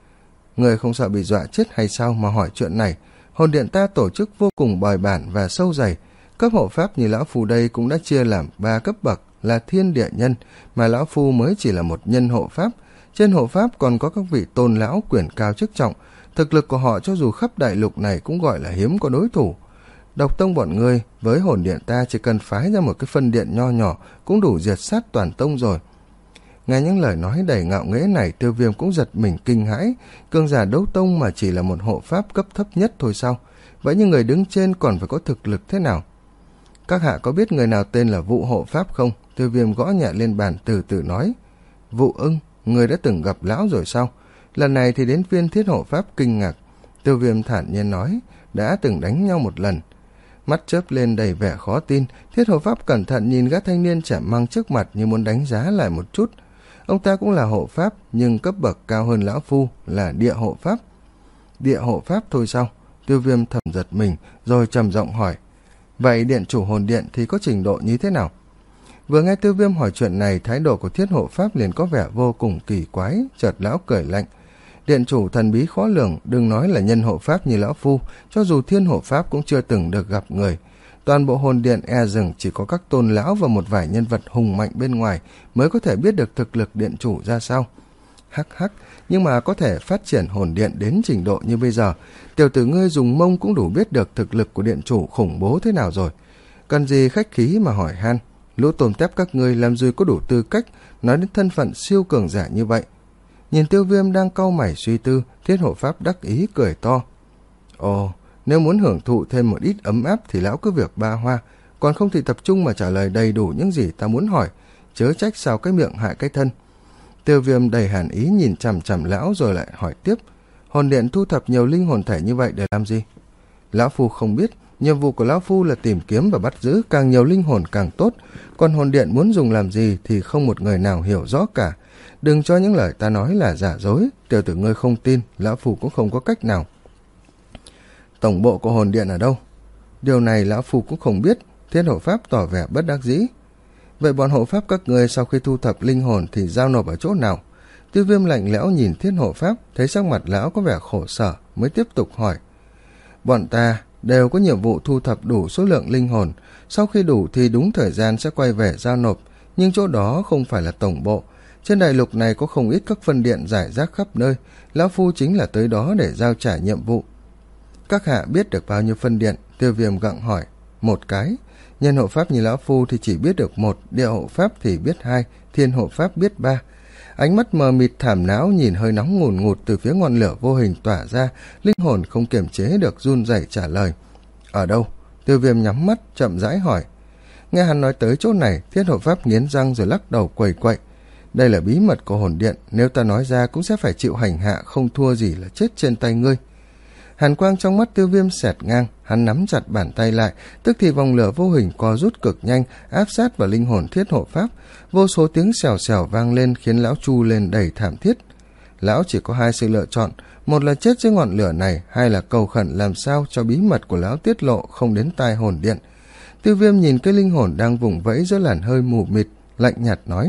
Người không sợ bị dọa chết hay sao mà hỏi chuyện này? Hồn điện ta tổ chức vô cùng bài bản và sâu dày. Cấp hộ pháp như lão phu đây cũng đã chia làm ba cấp bậc là thiên địa nhân, mà lão phu mới chỉ là một nhân hộ pháp. Trên hộ pháp còn có các vị tôn lão quyền cao chức trọng, thực lực của họ cho dù khắp đại lục này cũng gọi là hiếm có đối thủ. Độc tông bọn ngươi với hồn điện ta chỉ cần phái ra một cái phân điện nho nhỏ cũng đủ diệt sát toàn tông rồi. Nghe những lời nói đầy ngạo nghễ này, Tiêu Viêm cũng giật mình kinh hãi. Cường giả đấu tông mà chỉ là một hộ pháp cấp thấp nhất thôi sao? Vậy nhưng người đứng trên còn phải có thực lực thế nào? Các hạ có biết người nào tên là Vụ hộ pháp không? Tiêu Viêm gõ nhẹ lên bàn từ từ nói. Vụ ưng, người đã từng gặp lão rồi sao? Lần này thì đến phiên thiết hộ pháp kinh ngạc. Tiêu Viêm thản nhiên nói, đã từng đánh nhau một lần. Mắt chớp lên đầy vẻ khó tin, thiết hộ pháp cẩn thận nhìn gã thanh niên trẻ măng trước mặt như muốn đánh giá lại một chút. Ông ta cũng là hộ pháp, nhưng cấp bậc cao hơn lão phu, là địa hộ pháp. Địa hộ pháp thôi sao? Tiêu Viêm thầm giật mình, rồi trầm giọng hỏi. Vậy điện chủ hồn điện thì có trình độ như thế nào? Vừa nghe Tiêu Viêm hỏi chuyện này, thái độ của thiết hộ pháp liền có vẻ vô cùng kỳ quái, chợt lão cười lạnh. Điện chủ thần bí khó lường, đừng nói là nhân hộ pháp như lão phu, cho dù thiên hộ pháp cũng chưa từng được gặp người. Toàn bộ hồn điện e rằng chỉ có các tôn lão và một vài nhân vật hùng mạnh bên ngoài mới có thể biết được thực lực điện chủ ra sao. hắc hắc, nhưng mà có thể phát triển hồn điện đến trình độ như bây giờ, tiểu tử ngươi dùng mông cũng đủ biết được thực lực của điện chủ khủng bố thế nào rồi. Cần gì khách khí mà hỏi han, lũ tôm tép các ngươi làm gì có đủ tư cách nói đến thân phận siêu cường giả như vậy. Nhìn Tiêu Viêm đang cau mày suy tư, Thiết Hộ Pháp đắc ý cười to. Ồ, nếu muốn hưởng thụ thêm một ít ấm áp thì lão cứ việc ba hoa, còn không thì tập trung mà trả lời đầy đủ những gì ta muốn hỏi, chớ trách sao cái miệng hại cái thân. Tiêu Viêm đầy hàn ý nhìn chằm chằm lão rồi lại hỏi tiếp, hồn điện thu thập nhiều linh hồn thể như vậy để làm gì? Lão Phu không biết, nhiệm vụ của lão Phu là tìm kiếm và bắt giữ càng nhiều linh hồn càng tốt, còn hồn điện muốn dùng làm gì thì không một người nào hiểu rõ cả. Đừng cho những lời ta nói là giả dối, tiểu tử ngươi không tin, lão Phu cũng không có cách nào. Tổng bộ của hồn điện ở đâu? Điều này lão Phu cũng không biết. Thiết Hộ Pháp tỏ vẻ bất đắc dĩ. Vậy bọn hộ pháp các ngươi sau khi thu thập linh hồn thì giao nộp ở chỗ nào? Tiêu Viêm lạnh lẽo nhìn Thiết Hộ Pháp, thấy sắc mặt lão có vẻ khổ sở, mới tiếp tục hỏi. Bọn ta đều có nhiệm vụ thu thập đủ số lượng linh hồn, sau khi đủ thì đúng thời gian sẽ quay về giao nộp, nhưng chỗ đó không phải là tổng bộ. Trên đại lục này có không ít các phân điện rải rác khắp nơi, lão Phu chính là tới đó để giao trả nhiệm vụ. Các hạ biết được bao nhiêu phân điện? Tiêu Viêm gặng hỏi. Một cái. Nhân hộ pháp như lão Phu thì chỉ biết được một, địa hộ pháp thì biết hai, thiên hộ pháp biết ba. Ánh mắt mờ mịt thảm não nhìn hơi nóng ngùn ngụt từ phía ngọn lửa vô hình tỏa ra, linh hồn không kiềm chế được run rẩy trả lời. Ở đâu? Tiêu Viêm nhắm mắt chậm rãi hỏi. Nghe hắn nói tới chỗ này, Thiết Hộ Pháp nghiến răng rồi lắc đầu quầy quậy. Đây là bí mật của hồn điện, nếu ta nói ra cũng sẽ phải chịu hành hạ, không thua gì là chết trên tay ngươi. Hàn quang trong mắt Tiêu Viêm xẹt ngang, hắn nắm chặt bàn tay lại, tức thì vòng lửa vô hình co rút cực nhanh, áp sát vào linh hồn Thiết Hộ Pháp. Vô số tiếng xèo xèo vang lên khiến lão chu lên đầy thảm thiết. Lão chỉ có hai sự lựa chọn, một là chết dưới ngọn lửa này, hai là cầu khẩn làm sao cho bí mật của lão tiết lộ không đến tai hồn điện. Tiêu Viêm nhìn cái linh hồn đang vùng vẫy giữa làn hơi mù mịt, lạnh nhạt nói.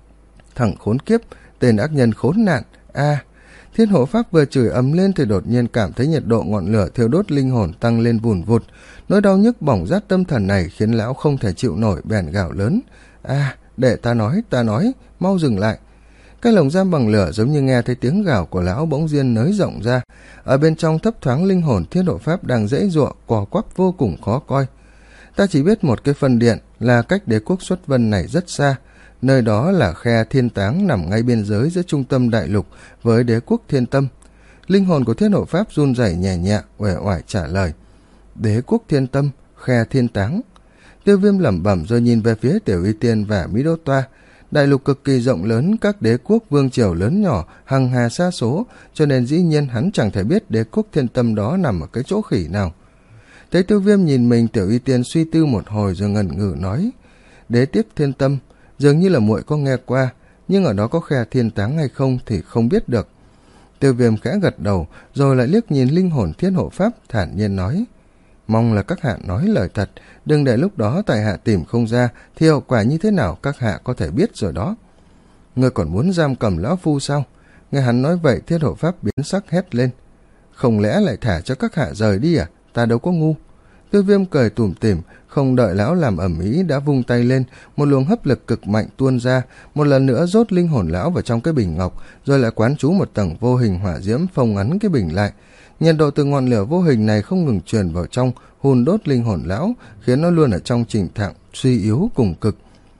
Thằng khốn kiếp, tên ác nhân khốn nạn, a à, Thiên Hộ Pháp vừa chửi ầm lên thì đột nhiên cảm thấy nhiệt độ ngọn lửa thiêu đốt linh hồn tăng lên vùn vụt. Nỗi đau nhức bỏng rát tâm thần này khiến lão không thể chịu nổi, bèn gào lớn. A, à, để ta nói, ta nói, mau dừng lại. Cái lồng giam bằng lửa giống như nghe thấy tiếng gào của lão bỗng nhiên nới rộng ra. Ở bên trong thấp thoáng linh hồn Thiên Hộ Pháp đang dãy giụa, cò quắp vô cùng khó coi. Ta chỉ biết một cái phân điện là cách đế quốc Xuất Vân này rất xa. Nơi đó là khe Thiên Táng nằm ngay biên giới giữa trung tâm đại lục với đế quốc Thiên Tâm. Linh hồn của Thiết Hộ Pháp run rẩy nhẹ nhẹ, uể oải trả lời. Đế quốc Thiên Tâm, khe Thiên Táng. Tiêu Viêm lẩm bẩm rồi nhìn về phía Tiểu Y Tiên và Mỹ Đô Toa. Đại lục cực kỳ rộng lớn, các đế quốc vương triều lớn nhỏ, hằng hà xa số, cho nên dĩ nhiên hắn chẳng thể biết đế quốc Thiên Tâm đó nằm ở cái chỗ khỉ nào. Thấy Tiêu Viêm nhìn mình, Tiểu Y Tiên suy tư một hồi rồi ngần ngừ nói. Đế tiếp Thiên Tâm, dường như là muội có nghe qua, nhưng ở đó có khe Thiên Táng hay không thì không biết được. Tiêu Viêm khẽ gật đầu, rồi lại liếc nhìn linh hồn Thiết Hộ Pháp, thản nhiên nói. Mong là các hạ nói lời thật, đừng để lúc đó tại hạ tìm không ra, thì hậu quả như thế nào các hạ có thể biết rồi đó. Ngươi còn muốn giam cầm lão Phu sao? Nghe hắn nói vậy, Thiết Hộ Pháp biến sắc hét lên. Không lẽ lại thả cho các hạ rời đi à? Ta đâu có ngu. Tiêu Viêm cười tủm tỉm, không đợi lão làm ầm ĩ đã vung tay lên, một luồng hấp lực cực mạnh tuôn ra, một lần nữa rốt linh hồn lão vào trong cái bình ngọc, rồi lại quán trú một tầng vô hình hỏa diễm phong ấn cái bình lại. Nhiệt độ từ ngọn lửa vô hình này không ngừng truyền vào trong, hun đốt linh hồn lão, khiến nó luôn ở trong trình trạng suy yếu cùng cực.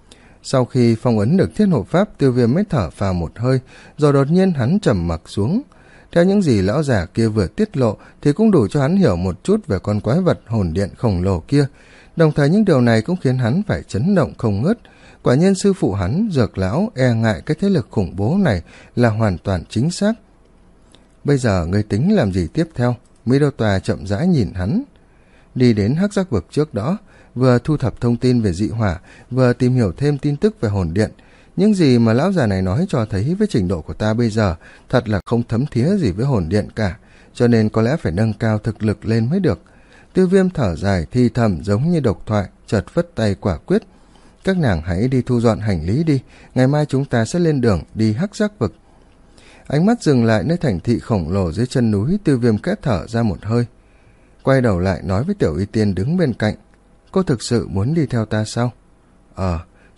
Sau khi phong ấn được Thiết Hộ Pháp, Tiêu Viêm mới thở phào một hơi, rồi đột nhiên hắn trầm mặc xuống. Theo những gì lão già kia vừa tiết lộ thì cũng đủ cho hắn hiểu một chút về con quái vật hồn điện khổng lồ kia. Đồng thời những điều này cũng khiến hắn phải chấn động không ngớt. Quả nhiên sư phụ hắn, Dược lão, e ngại cái thế lực khủng bố này là hoàn toàn chính xác. Bây giờ ngươi tính làm gì tiếp theo? Mỹ Đô Tòa chậm rãi nhìn hắn. Đi đến Hắc Giác Vực trước đó, vừa thu thập thông tin về dị hỏa, vừa tìm hiểu thêm tin tức về hồn điện. Những gì mà lão già này nói cho thấy với trình độ của ta bây giờ thật là không thấm thía gì với hồn điện cả, cho nên có lẽ phải nâng cao thực lực lên mới được. Tiêu Viêm thở dài thi thầm giống như độc thoại, chợt phất tay quả quyết. Các nàng hãy đi thu dọn hành lý đi, ngày mai chúng ta sẽ lên đường đi Hắc Giác Vực. Ánh mắt dừng lại nơi thành thị khổng lồ dưới chân núi, Tiêu Viêm khẽ thở ra một hơi. Quay đầu lại nói với Tiểu Y Tiên đứng bên cạnh. Cô thực sự muốn đi theo ta sao? Ờ,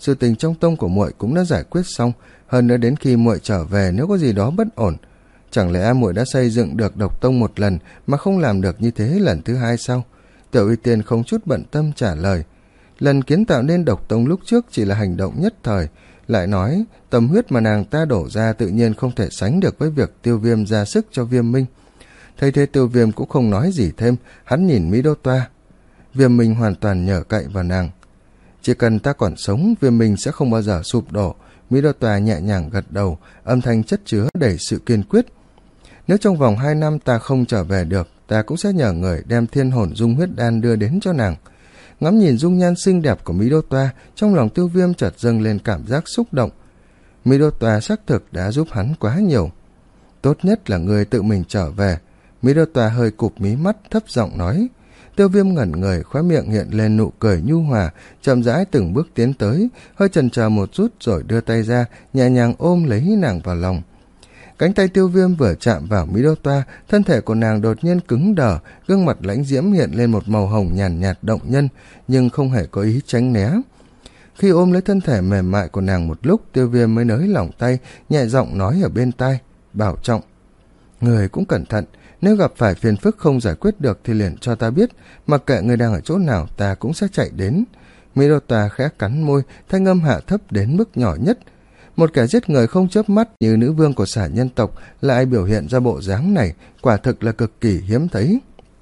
sự tình trong tông của muội cũng đã giải quyết xong, hơn nữa đến khi muội trở về nếu có gì đó bất ổn, chẳng lẽ muội đã xây dựng được độc tông một lần mà không làm được như thế lần thứ hai sao? Tiểu Y Tiên không chút bận tâm trả lời. Lần kiến tạo nên độc tông lúc trước chỉ là hành động nhất thời, lại nói tâm huyết mà nàng ta đổ ra tự nhiên không thể sánh được với việc Tiêu Viêm ra sức cho Viêm Minh. Thấy thế Tiêu Viêm cũng không nói gì thêm, hắn nhìn Mỹ Đô Toa. Viêm Minh hoàn toàn nhờ cậy vào nàng. Chỉ cần ta còn sống, Viêm Minh sẽ không bao giờ sụp đổ. Mỹ Đô Toa nhẹ nhàng gật đầu, âm thanh chất chứa đầy sự kiên quyết. Nếu trong vòng hai năm ta không trở về được, ta cũng sẽ nhờ người đem thiên hồn dung huyết đan đưa đến cho nàng. Ngắm nhìn dung nhan xinh đẹp của Mỹ Đô Toa, trong lòng Tiêu Viêm chợt dâng lên cảm giác xúc động. Mỹ Đô Toa xác thực đã giúp hắn quá nhiều. Tốt nhất là người tự mình trở về. Mỹ Đô Toa hơi cụp mí mắt, thấp giọng nói. Tiêu Viêm ngẩn người, khóe miệng hiện lên nụ cười nhu hòa, chậm rãi từng bước tiến tới, hơi chần chờ một chút rồi đưa tay ra, nhẹ nhàng ôm lấy nàng vào lòng. Cánh tay Tiêu Viêm vừa chạm vào Mỹ Đô Toa, thân thể của nàng đột nhiên cứng đờ, gương mặt lãnh diễm hiện lên một màu hồng nhàn nhạt, nhạt động nhân, nhưng không hề có ý tránh né. Khi ôm lấy thân thể mềm mại của nàng một lúc, Tiêu Viêm mới nới lỏng tay, nhẹ giọng nói ở bên tai, bảo trọng. Người cũng cẩn thận, nếu gặp phải phiền phức không giải quyết được thì liền cho ta biết, mặc kệ người đang ở chỗ nào ta cũng sẽ chạy đến. Mỹ Đô Toa khẽ cắn môi, thanh âm hạ thấp đến mức nhỏ nhất. Một kẻ giết người không chớp mắt như nữ vương của xả nhân tộc lại biểu hiện ra bộ dáng này, quả thực là cực kỳ hiếm thấy.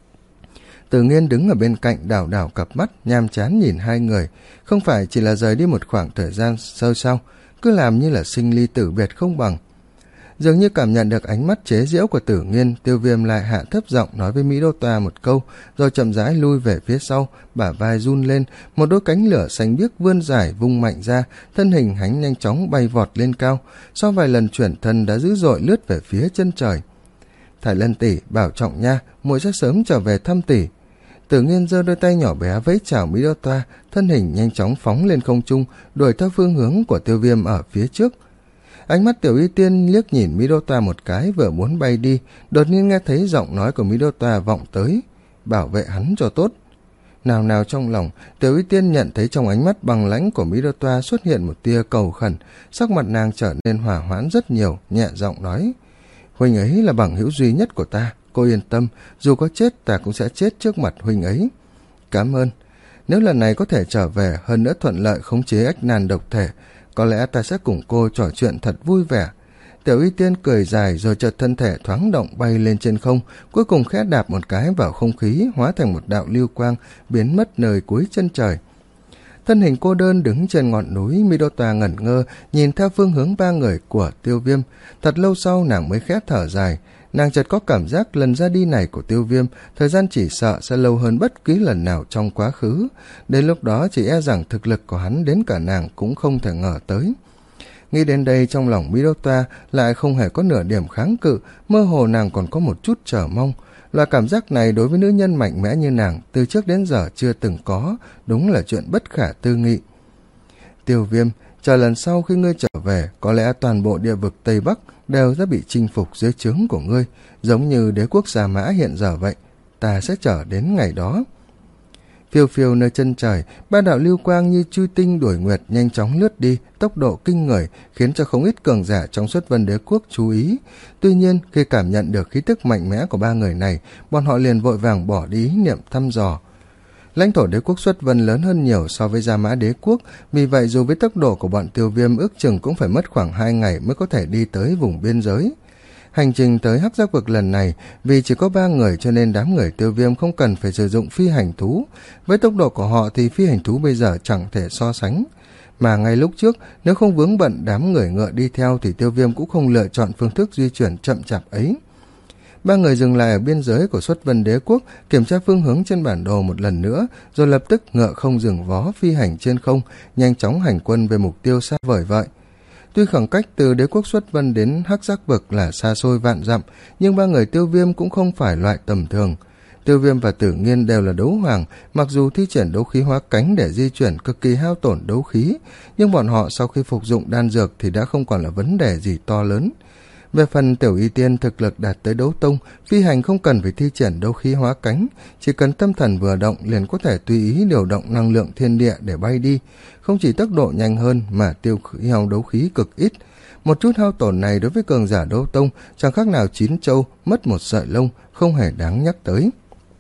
Từ Nghiên đứng ở bên cạnh đảo đảo cặp mắt, nham chán nhìn hai người, không phải chỉ là rời đi một khoảng thời gian sâu sao, cứ làm như là sinh ly tử biệt không bằng. Dường như cảm nhận được ánh mắt chế giễu của Tử Nghiên, Tiêu Viêm lại hạ thấp giọng nói với Mỹ Đô Toa một câu, rồi chậm rãi lui về phía sau, bả vai run lên, một đôi cánh lửa xanh biếc vươn dài vung mạnh ra, thân hình hắn nhanh chóng bay vọt lên cao, sau vài lần chuyển thân đã dữ dội lướt về phía chân trời. Thải Lân tỷ, bảo trọng nha, muội sẽ sớm trở về thăm tỷ. Tử Nghiên giơ đôi tay nhỏ bé vẫy chào Mỹ Đô Toa, thân hình nhanh chóng phóng lên không trung, đuổi theo phương hướng của Tiêu Viêm ở phía trước. Ánh mắt Tiểu Y Tiên liếc nhìn Mỹ Đô Toa một cái, vừa muốn bay đi, đột nhiên nghe thấy giọng nói của Mỹ Đô Toa vọng tới, bảo vệ hắn cho tốt. Nào nào trong lòng, Tiểu Y Tiên nhận thấy trong ánh mắt bằng lãnh của Mỹ Đô Toa xuất hiện một tia cầu khẩn, sắc mặt nàng trở nên hòa hoãn rất nhiều, nhẹ giọng nói, huynh ấy là bằng hữu duy nhất của ta, cô yên tâm, dù có chết ta cũng sẽ chết trước mặt huynh ấy. Cảm ơn, nếu lần này có thể trở về, hơn nữa thuận lợi khống chế ách nan độc thể, có lẽ ta sẽ cùng cô trò chuyện thật vui vẻ. Tiểu Y Tiên cười dài rồi chợt thân thể thoáng động bay lên trên không, cuối cùng khẽ đạp một cái vào không khí, hóa thành một đạo lưu quang, biến mất nơi cuối chân trời. Thân hình cô đơn đứng trên ngọn núi, Mỹ Đô Toa ngẩn ngơ, nhìn theo phương hướng ba người của Tiêu Viêm. Thật lâu sau nàng mới khẽ thở dài, nàng chợt có cảm giác lần ra đi này của Tiêu Viêm, thời gian chỉ sợ sẽ lâu hơn bất cứ lần nào trong quá khứ. Đến lúc đó chỉ e rằng thực lực của hắn đến cả nàng cũng không thể ngờ tới. Nghĩ đến đây trong lòng Mỹ Đô Toa lại không hề có nửa điểm kháng cự, mơ hồ nàng còn có một chút chờ mong. Loại cảm giác này đối với nữ nhân mạnh mẽ như nàng từ trước đến giờ chưa từng có, đúng là chuyện bất khả tư nghị. Tiêu Viêm, chờ lần sau khi ngươi trở về, có lẽ toàn bộ địa vực Tây Bắc đều đã bị chinh phục dưới trướng của ngươi, giống như đế quốc Gia Mã hiện giờ vậy. Ta sẽ chờ đến ngày đó. Phiêu phiêu nơi chân trời, ba đạo lưu quang như chui tinh đuổi nguyệt nhanh chóng lướt đi, tốc độ kinh người, khiến cho không ít cường giả trong Xuất Vân Đế quốc chú ý. Tuy nhiên, khi cảm nhận được khí tức mạnh mẽ của ba người này, bọn họ liền vội vàng bỏ đi ý niệm thăm dò. Lãnh thổ đế quốc Xuất Vân lớn hơn nhiều so với Gia Mã đế quốc, vì vậy dù với tốc độ của bọn Tiêu Viêm ước chừng cũng phải mất khoảng hai ngày mới có thể đi tới vùng biên giới. Hành trình tới Hắc Giác Vực lần này, vì chỉ có ba người cho nên đám người Tiêu Viêm không cần phải sử dụng phi hành thú. Với tốc độ của họ thì phi hành thú bây giờ chẳng thể so sánh. Mà ngay lúc trước, nếu không vướng bận đám người ngựa đi theo thì Tiêu Viêm cũng không lựa chọn phương thức di chuyển chậm chạp ấy. Ba người dừng lại ở biên giới của Xuất Vân Đế quốc, kiểm tra phương hướng trên bản đồ một lần nữa, rồi lập tức ngựa không dừng vó phi hành trên không, nhanh chóng hành quân về mục tiêu xa vời vợi. Tuy khoảng cách từ đế quốc Xuất Vân đến Hắc Giác Vực là xa xôi vạn dặm, nhưng ba người Tiêu Viêm cũng không phải loại tầm thường. Tiêu Viêm và Tử Nghiên đều là đấu hoàng, mặc dù thi triển đấu khí hóa cánh để di chuyển cực kỳ hao tổn đấu khí, nhưng bọn họ sau khi phục dụng đan dược thì đã không còn là vấn đề gì to lớn. Về phần Tiểu Y Tiên thực lực đạt tới đấu tông, phi hành không cần phải thi triển đấu khí hóa cánh, chỉ cần tâm thần vừa động liền có thể tùy ý điều động năng lượng thiên địa để bay đi, không chỉ tốc độ nhanh hơn mà tiêu hao đấu khí cực ít. Một chút hao tổn này đối với cường giả đấu tông chẳng khác nào chín châu mất một sợi lông, không hề đáng nhắc tới.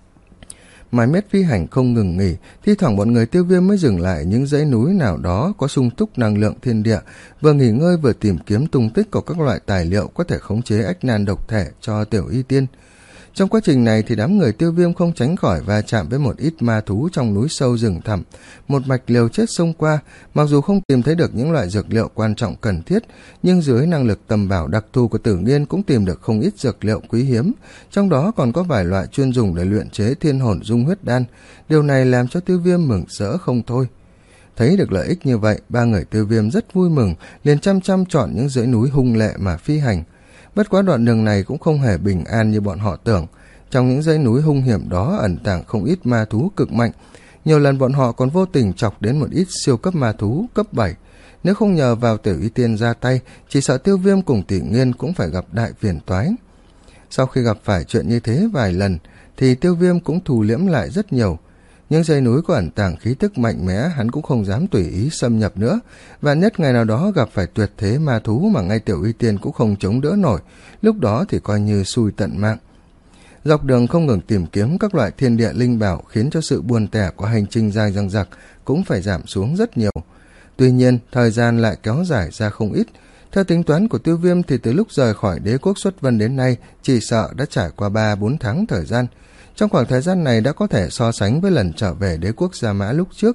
Mãi miết phi hành không ngừng nghỉ, thi thoảng bọn người Tiêu Viêm mới dừng lại những dãy núi nào đó có sung túc năng lượng thiên địa, vừa nghỉ ngơi vừa tìm kiếm tung tích của các loại tài liệu có thể khống chế ách nan độc thể cho Tiểu Y Tiên. Trong quá trình này thì đám người Tiêu Viêm không tránh khỏi va chạm với một ít ma thú trong núi sâu rừng thẳm, một mạch liều chết xông qua. Mặc dù không tìm thấy được những loại dược liệu quan trọng cần thiết, nhưng dưới năng lực tầm bảo đặc thù của Tử Nghiên cũng tìm được không ít dược liệu quý hiếm, trong đó còn có vài loại chuyên dùng để luyện chế thiên hồn dung huyết đan. Điều này làm cho Tiêu Viêm mừng rỡ không thôi. Thấy được lợi ích như vậy, ba người Tiêu Viêm rất vui mừng, liền chăm chăm chọn những dãy núi hung lệ mà phi hành. Bất quá đoạn đường này cũng không hề bình an như bọn họ tưởng. Trong những dãy núi hung hiểm đó ẩn tàng không ít ma thú cực mạnh. Nhiều lần bọn họ còn vô tình chọc đến một ít siêu cấp ma thú cấp bảy. Nếu không nhờ vào Tiểu Y Tiên ra tay, chỉ sợ Tiêu Viêm cùng Tỷ Nghiên cũng phải gặp đại phiền toái. Sau khi gặp phải chuyện như thế vài lần, thì Tiêu Viêm cũng thù liễm lại rất nhiều. Những dãy núi có ẩn tàng khí tức mạnh mẽ hắn cũng không dám tùy ý xâm nhập nữa, và nhất ngày nào đó gặp phải tuyệt thế ma thú mà ngay Tiểu Y Tiên cũng không chống đỡ nổi, lúc đó thì coi như xui tận mạng. Dọc đường không ngừng tìm kiếm các loại thiên địa linh bảo khiến cho sự buồn tẻ của hành trình dài dằng dặc cũng phải giảm xuống rất nhiều. Tuy nhiên, thời gian lại kéo dài ra không ít. Theo tính toán của Tiêu Viêm thì từ lúc rời khỏi đế quốc Xuất Vân đến nay, chỉ sợ đã trải qua ba bốn tháng thời gian. Trong khoảng thời gian này đã có thể so sánh với lần trở về đế quốc Gia Mã lúc trước.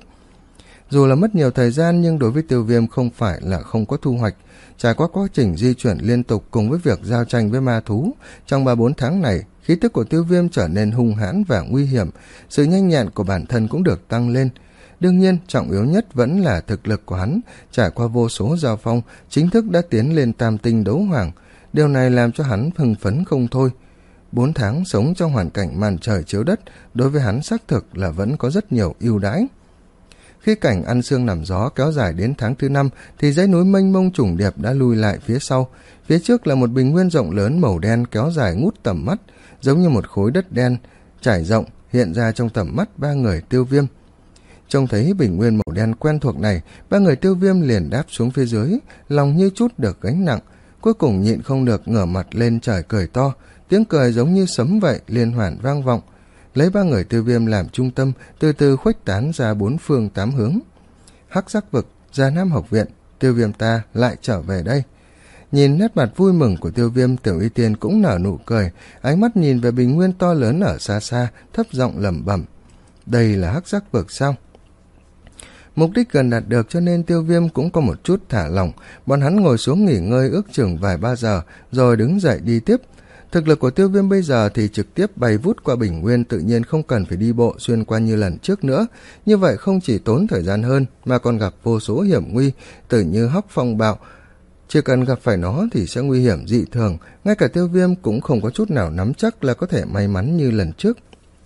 Dù là mất nhiều thời gian nhưng đối với Tiêu Viêm không phải là không có thu hoạch. Trải qua quá trình di chuyển liên tục cùng với việc giao tranh với ma thú, trong ba bốn tháng này, khí tức của Tiêu Viêm trở nên hung hãn và nguy hiểm, sự nhanh nhẹn của bản thân cũng được tăng lên. Đương nhiên, trọng yếu nhất vẫn là thực lực của hắn, trải qua vô số giao phong, chính thức đã tiến lên tam tinh đấu hoàng. Điều này làm cho hắn hưng phấn không thôi. Bốn tháng sống trong hoàn cảnh màn trời chiếu đất, đối với hắn xác thực là vẫn có rất nhiều ưu đãi. Khi cảnh ăn sương nằm gió kéo dài đến tháng thứ năm, thì dãy núi mênh mông trùng điệp đã lui lại phía sau. Phía trước là một bình nguyên rộng lớn màu đen kéo dài ngút tầm mắt, giống như một khối đất đen trải rộng hiện ra trong tầm mắt ba người Tiêu Viêm. Trông thấy bình nguyên màu đen quen thuộc này, ba người Tiêu Viêm liền đáp xuống phía dưới, lòng như chút được gánh nặng, cuối cùng nhịn không được ngửa mặt lên trời cười to, tiếng cười giống như sấm vậy liên hoàn vang vọng, lấy ba người Tiêu Viêm làm trung tâm, từ từ khuếch tán ra bốn phương tám hướng. Hắc Giác Vực, Già Nam Học Viện, Tiêu Viêm ta lại trở về đây. Nhìn nét mặt vui mừng của Tiêu Viêm, Tiểu Y Tiên cũng nở nụ cười, ánh mắt nhìn về bình nguyên to lớn ở xa xa, thấp giọng lẩm bẩm: đây là Hắc Giác Vực sao? Mục đích gần đạt được cho nên Tiêu Viêm cũng có một chút thả lỏng. Bọn hắn ngồi xuống nghỉ ngơi ước chừng vài ba giờ rồi đứng dậy đi tiếp. Thực lực của Tiêu Viêm bây giờ thì trực tiếp bay vút qua bình nguyên, tự nhiên không cần phải đi bộ xuyên qua như lần trước nữa. Như vậy không chỉ tốn thời gian hơn mà còn gặp vô số hiểm nguy, tự như hóc phong bạo. Chỉ cần gặp phải nó thì sẽ nguy hiểm dị thường, ngay cả Tiêu Viêm cũng không có chút nào nắm chắc là có thể may mắn như lần trước.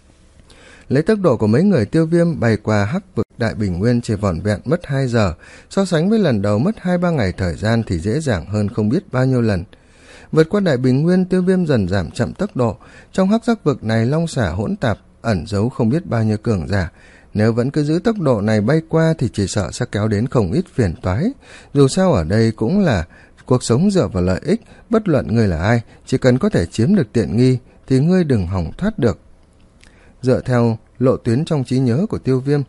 Lấy tốc độ của mấy người Tiêu Viêm bay qua Hắc Vực Đại Bình Nguyên chỉ vỏn vẹn mất hai giờ, so sánh với lần đầu mất hai ba ngày thời gian thì dễ dàng hơn không biết bao nhiêu lần. Vượt qua Đại Bình Nguyên, Tiêu Viêm dần giảm chậm tốc độ. Trong Hắc Giác Vực này long xả hỗn tạp, ẩn giấu không biết bao nhiêu cường giả. Nếu vẫn cứ giữ tốc độ này bay qua thì chỉ sợ sẽ kéo đến không ít phiền toái. Dù sao ở đây cũng là cuộc sống dựa vào lợi ích, bất luận ngươi là ai, chỉ cần có thể chiếm được tiện nghi thì ngươi đừng hỏng thoát được. Dựa theo lộ tuyến trong trí nhớ của Tiêu Viêm,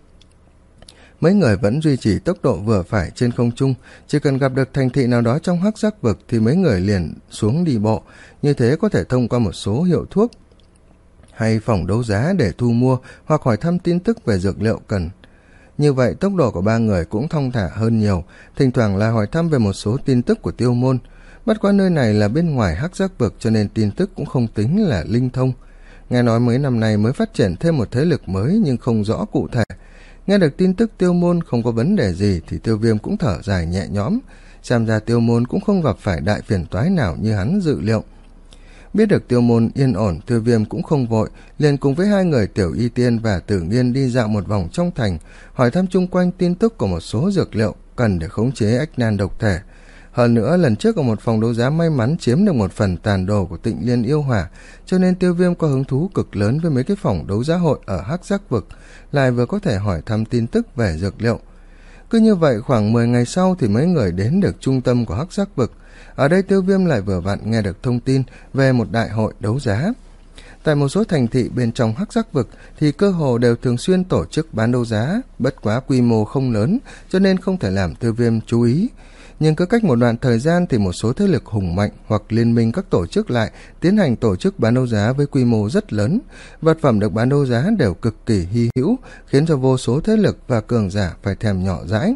mấy người vẫn duy trì tốc độ vừa phải trên không trung, chỉ cần gặp được thành thị nào đó trong Hắc Giác Vực thì mấy người liền xuống đi bộ, như thế có thể thông qua một số hiệu thuốc hay phòng đấu giá để thu mua hoặc hỏi thăm tin tức về dược liệu cần. Như vậy tốc độ của ba người cũng thong thả hơn nhiều, thỉnh thoảng là hỏi thăm về một số tin tức của Tiêu Môn. Bất quá nơi này là bên ngoài Hắc Giác Vực cho nên tin tức cũng không tính là linh thông. Nghe nói mấy năm nay mới phát triển thêm một thế lực mới nhưng không rõ cụ thể. Nghe được tin tức Tiêu Môn không có vấn đề gì thì Tiêu Viêm cũng thở dài nhẹ nhõm, xem ra Tiêu Môn cũng không gặp phải đại phiền toái nào như hắn dự liệu. Biết được Tiêu Môn yên ổn, Tiêu Viêm cũng không vội, liền cùng với hai người Tiểu Y Tiên và Tử Nghiên đi dạo một vòng trong thành, hỏi thăm chung quanh tin tức của một số dược liệu cần để khống chế ách nan độc thể. Hơn nữa, lần trước ở một phòng đấu giá may mắn chiếm được một phần tàn đồ của Tịnh Liên Yêu Hỏa, cho nên Tiêu Viêm có hứng thú cực lớn với mấy cái phòng đấu giá hội ở Hắc Giác Vực, lại vừa có thể hỏi thăm tin tức về dược liệu. Cứ như vậy, khoảng mười ngày sau thì mấy người đến được trung tâm của Hắc Giác Vực. Ở đây Tiêu Viêm lại vừa vặn nghe được thông tin về một đại hội đấu giá. Tại một số thành thị bên trong Hắc Giác Vực thì cơ hồ đều thường xuyên tổ chức bán đấu giá, bất quá quy mô không lớn cho nên không thể làm Tiêu Viêm chú ý. Nhưng cứ cách một đoạn thời gian thì một số thế lực hùng mạnh hoặc liên minh các tổ chức lại tiến hành tổ chức bán đấu giá với quy mô rất lớn. Vật phẩm được bán đấu giá đều cực kỳ hy hữu, khiến cho vô số thế lực và cường giả phải thèm nhỏ dãi.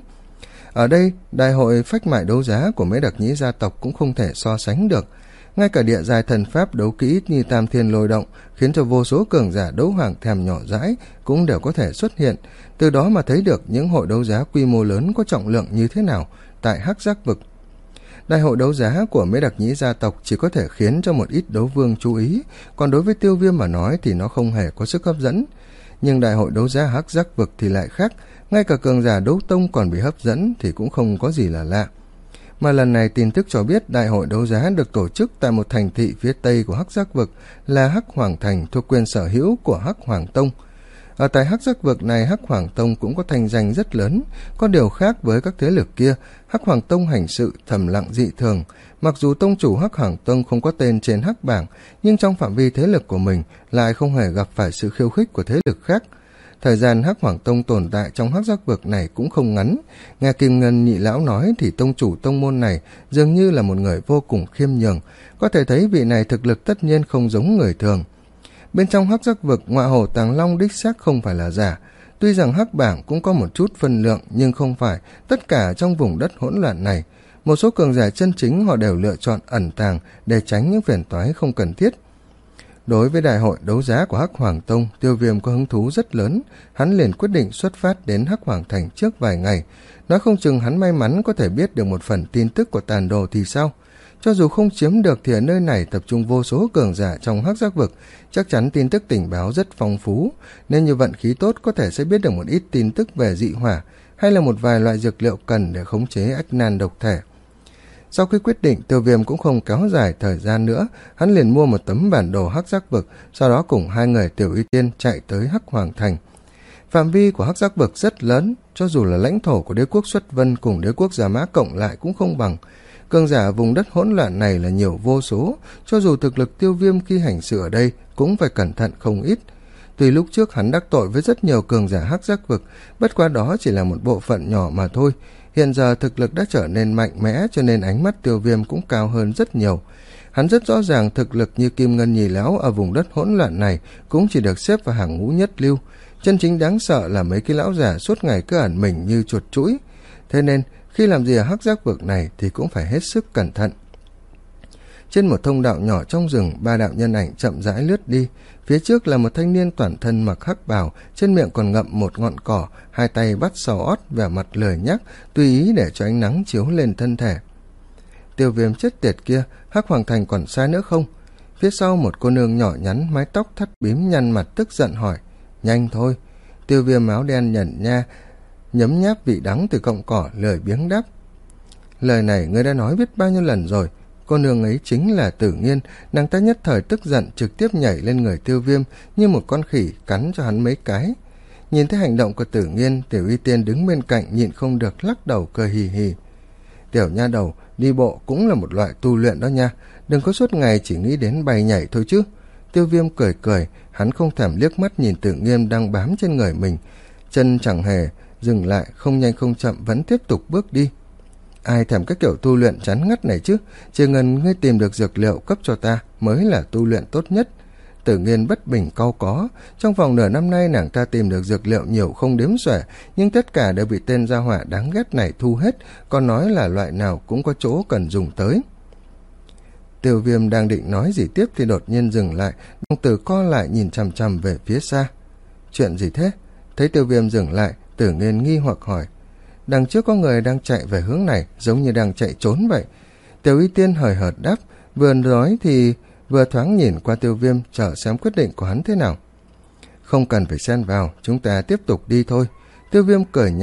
Ở đây, đại hội phách mại đấu giá của mấy đặc nhĩ gia tộc cũng không thể so sánh được. Ngay cả địa giai thần pháp đấu kỹ như Tam Thiên Lôi Động khiến cho vô số cường giả đấu hoàng thèm nhỏ dãi cũng đều có thể xuất hiện, từ đó mà thấy được những hội đấu giá quy mô lớn có trọng lượng như thế nào tại Hắc Giác Vực. Đại hội đấu giá của mấy đặc nhĩ gia tộc chỉ có thể khiến cho một ít đấu vương chú ý, còn đối với Tiêu Viêm mà nói thì nó không hề có sức hấp dẫn. Nhưng đại hội đấu giá Hắc Giác Vực thì lại khác, ngay cả cường giả đấu tông còn bị hấp dẫn thì cũng không có gì là lạ. Mà lần này tin tức cho biết đại hội đấu giá được tổ chức tại một thành thị phía tây của Hắc Giác Vực là Hắc Hoàng Thành, thuộc quyền sở hữu của Hắc Hoàng Tông. Ở tại Hắc Giác Vực này, Hắc Hoàng Tông cũng có thanh danh rất lớn. Có điều khác với các thế lực kia, Hắc Hoàng Tông hành sự thầm lặng dị thường. Mặc dù tông chủ Hắc Hoàng Tông không có tên trên hắc bảng, nhưng trong phạm vi thế lực của mình lại không hề gặp phải sự khiêu khích của thế lực khác. Thời gian Hắc Hoàng Tông tồn tại trong Hắc Giác Vực này cũng không ngắn. Nghe Kim Ngân nhị lão nói thì tông chủ tông môn này dường như là một người vô cùng khiêm nhường. Có thể thấy vị này thực lực tất nhiên không giống người thường. Bên trong Hắc Giác Vực, ngọa hổ Tàng Long đích xác không phải là giả. Tuy rằng hắc bảng cũng có một chút phân lượng, nhưng không phải tất cả trong vùng đất hỗn loạn này. Một số cường giả chân chính họ đều lựa chọn ẩn tàng để tránh những phiền toái không cần thiết. Đối với đại hội đấu giá của Hắc Hoàng Tông, Tiêu Viêm có hứng thú rất lớn. Hắn liền quyết định xuất phát đến Hắc Hoàng Thành trước vài ngày. Nói không chừng hắn may mắn có thể biết được một phần tin tức của tàn đồ thì sao. Cho dù không chiếm được thì ở nơi này tập trung vô số cường giả trong Hắc Giác Vực, chắc chắn tin tức tình báo rất phong phú, nên như vận khí tốt có thể sẽ biết được một ít tin tức về dị hỏa hay là một vài loại dược liệu cần để khống chế ách nan độc thể. Sau khi quyết định, Tiêu Viêm cũng không kéo dài thời gian nữa, hắn liền mua một tấm bản đồ Hắc Giác Vực, sau đó cùng hai người Tiểu Y Tiên chạy tới Hắc Hoàng Thành. Phạm vi của Hắc Giác Vực rất lớn, cho dù là lãnh thổ của đế quốc Xuất Vân cùng đế quốc Gia Mã cộng lại cũng không bằng. Cường giả vùng đất hỗn loạn này là nhiều vô số, cho dù thực lực Tiêu Viêm khi hành sự ở đây cũng phải cẩn thận không ít. Tuy lúc trước hắn đắc tội với rất nhiều cường giả Hắc Giác Vực, bất quá đó chỉ là một bộ phận nhỏ mà thôi. Hiện giờ thực lực đã trở nên mạnh mẽ, cho nên ánh mắt Tiêu Viêm cũng cao hơn rất nhiều. Hắn rất rõ ràng thực lực như Kim Ngân nhì lão ở vùng đất hỗn loạn này cũng chỉ được xếp vào hàng ngũ nhất lưu. Chân chính đáng sợ là mấy cái lão giả suốt ngày cứ ẩn mình như chuột chũi. Thế nên khi làm gì ở Hắc Giác Vực này thì cũng phải hết sức cẩn thận. Trên một thông đạo nhỏ trong rừng, ba đạo nhân ảnh chậm rãi lướt đi. Phía trước là một thanh niên toàn thân mặc hắc bào, trên miệng còn ngậm một ngọn cỏ, hai tay bắt sò ót, vẻ mặt lười nhác, tùy ý để cho ánh nắng chiếu lên thân thể. Tiêu Viêm chết tiệt kia, Hắc Hoàng Thành còn xa nữa không? Phía sau một cô nương nhỏ nhắn, mái tóc thắt bím nhăn mặt tức giận hỏi. Nhanh thôi. Tiêu Viêm áo đen nhẫn nha, nhấm nháp vị đắng từ cọng cỏ, lười biếng đáp. Lời này ngươi đã nói biết bao nhiêu lần rồi. Cô nương ấy chính là Tử Nghiên. Nàng ta nhất thời tức giận, trực tiếp nhảy lên người Tiêu Viêm như một con khỉ, cắn cho hắn mấy cái. Nhìn thấy hành động của Tử Nghiên, Tiểu Y Tiên đứng bên cạnh nhịn không được lắc đầu cười hì hì. Tiểu nha đầu, đi bộ cũng là một loại tu luyện đó nha, đừng có suốt ngày chỉ nghĩ đến bay nhảy thôi chứ. Tiêu Viêm cười cười, hắn không thèm liếc mắt nhìn Tử Nghiên đang bám trên người mình, chân chẳng hề dừng lại, không nhanh không chậm vẫn tiếp tục bước đi. Ai thèm cái kiểu tu luyện chán ngắt này chứ, chỉ cần ngươi tìm được dược liệu cấp cho ta mới là tu luyện tốt nhất. Tử Nghiên bất bình cau có, trong vòng nửa năm nay nàng ta tìm được dược liệu nhiều không đếm xuể, nhưng tất cả đều bị tên gia hỏa đáng ghét này thu hết, còn nói là loại nào cũng có chỗ cần dùng tới. Tiêu Viêm đang định nói gì tiếp thì đột nhiên dừng lại, đồng tử co lại nhìn chằm chằm về phía xa. Chuyện gì thế? Thấy Tiêu Viêm dừng lại, Tử Nghiên nghi hoặc hỏi. Đằng trước có người đang chạy về hướng này, giống như đang chạy trốn vậy. Tiểu Y Tiên hời hợt đáp, vừa nói thì vừa thoáng nhìn qua Tiêu Viêm, chờ xem quyết định của hắn thế nào. Không cần phải xen vào, chúng ta tiếp tục đi thôi. Tiêu Viêm cười nhạt,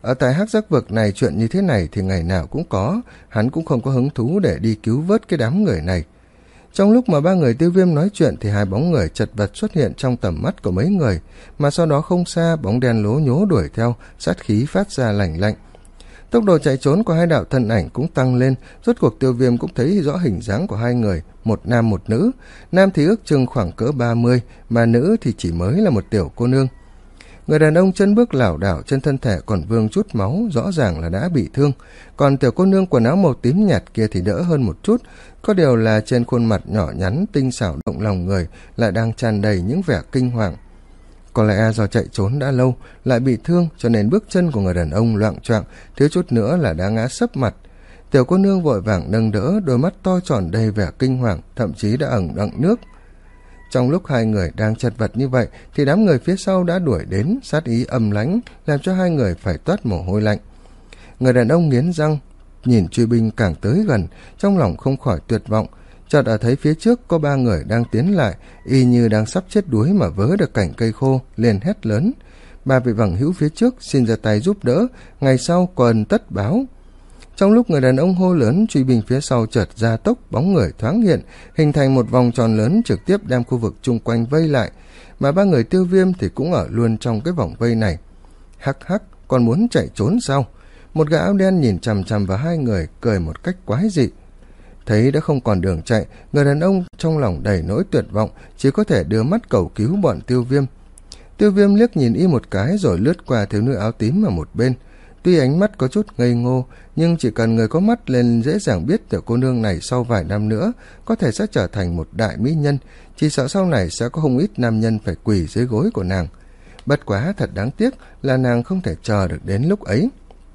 Ở tại hắc giác vực này chuyện như thế này thì ngày nào cũng có, hắn cũng không có hứng thú để đi cứu vớt cái đám người này. Trong lúc mà ba người Tiêu Viêm nói chuyện thì hai bóng người chật vật xuất hiện trong tầm mắt của mấy người, mà sau đó không xa bóng đen lố nhố đuổi theo, sát khí phát ra lạnh lạnh. Tốc độ chạy trốn của hai đạo thân ảnh cũng tăng lên, rốt cuộc Tiêu Viêm cũng thấy rõ hình dáng của hai người, một nam một nữ. Nam thì ước chừng khoảng cỡ ba mươi, mà nữ thì chỉ mới là một tiểu cô nương. Người đàn ông chân bước lảo đảo, trên thân thể còn vương chút máu, rõ ràng là đã bị thương. Còn tiểu cô nương quần áo màu tím nhạt kia thì đỡ hơn một chút, có điều là trên khuôn mặt nhỏ nhắn tinh xảo động lòng người lại đang tràn đầy những vẻ kinh hoàng. Có lẽ do chạy trốn đã lâu, lại bị thương cho nên bước chân của người đàn ông loạng choạng, thiếu chút nữa là đã ngã sấp mặt. Tiểu cô nương vội vàng nâng đỡ, đôi mắt to tròn đầy vẻ kinh hoàng, thậm chí đã ẩn đọng nước. Trong lúc hai người đang chật vật như vậy thì đám người phía sau đã đuổi đến, sát ý âm lãnh làm cho hai người phải toát mồ hôi lạnh. Người đàn ông nghiến răng nhìn truy binh càng tới gần, trong lòng không khỏi tuyệt vọng. Chợt ở thấy phía trước có ba người đang tiến lại, y như đang sắp chết đuối mà vớ được cành cây khô, liền hét lớn: ba vị bằng hữu phía trước xin ra tay giúp đỡ, ngày sau còn tất báo. Trong lúc người đàn ông hô lớn, truy binh phía sau chợt gia tốc, bóng người thoáng hiện, hình thành một vòng tròn lớn trực tiếp đem khu vực chung quanh vây lại, mà ba người Tiêu Viêm thì cũng ở luôn trong cái vòng vây này. Hắc hắc, còn muốn chạy trốn sao? Một gã áo đen nhìn chằm chằm vào hai người, cười một cách quái dị. Thấy đã không còn đường chạy, người đàn ông trong lòng đầy nỗi tuyệt vọng, chỉ có thể đưa mắt cầu cứu bọn Tiêu Viêm. Tiêu Viêm liếc nhìn y một cái rồi lướt qua thiếu nữ áo tím ở một bên. Tuy ánh mắt có chút ngây ngô, nhưng chỉ cần người có mắt lên dễ dàng biết tiểu cô nương này sau vài năm nữa có thể sẽ trở thành một đại mỹ nhân, chỉ sợ sau này sẽ có không ít nam nhân phải quỳ dưới gối của nàng. Bất quá thật đáng tiếc là nàng không thể chờ được đến lúc ấy.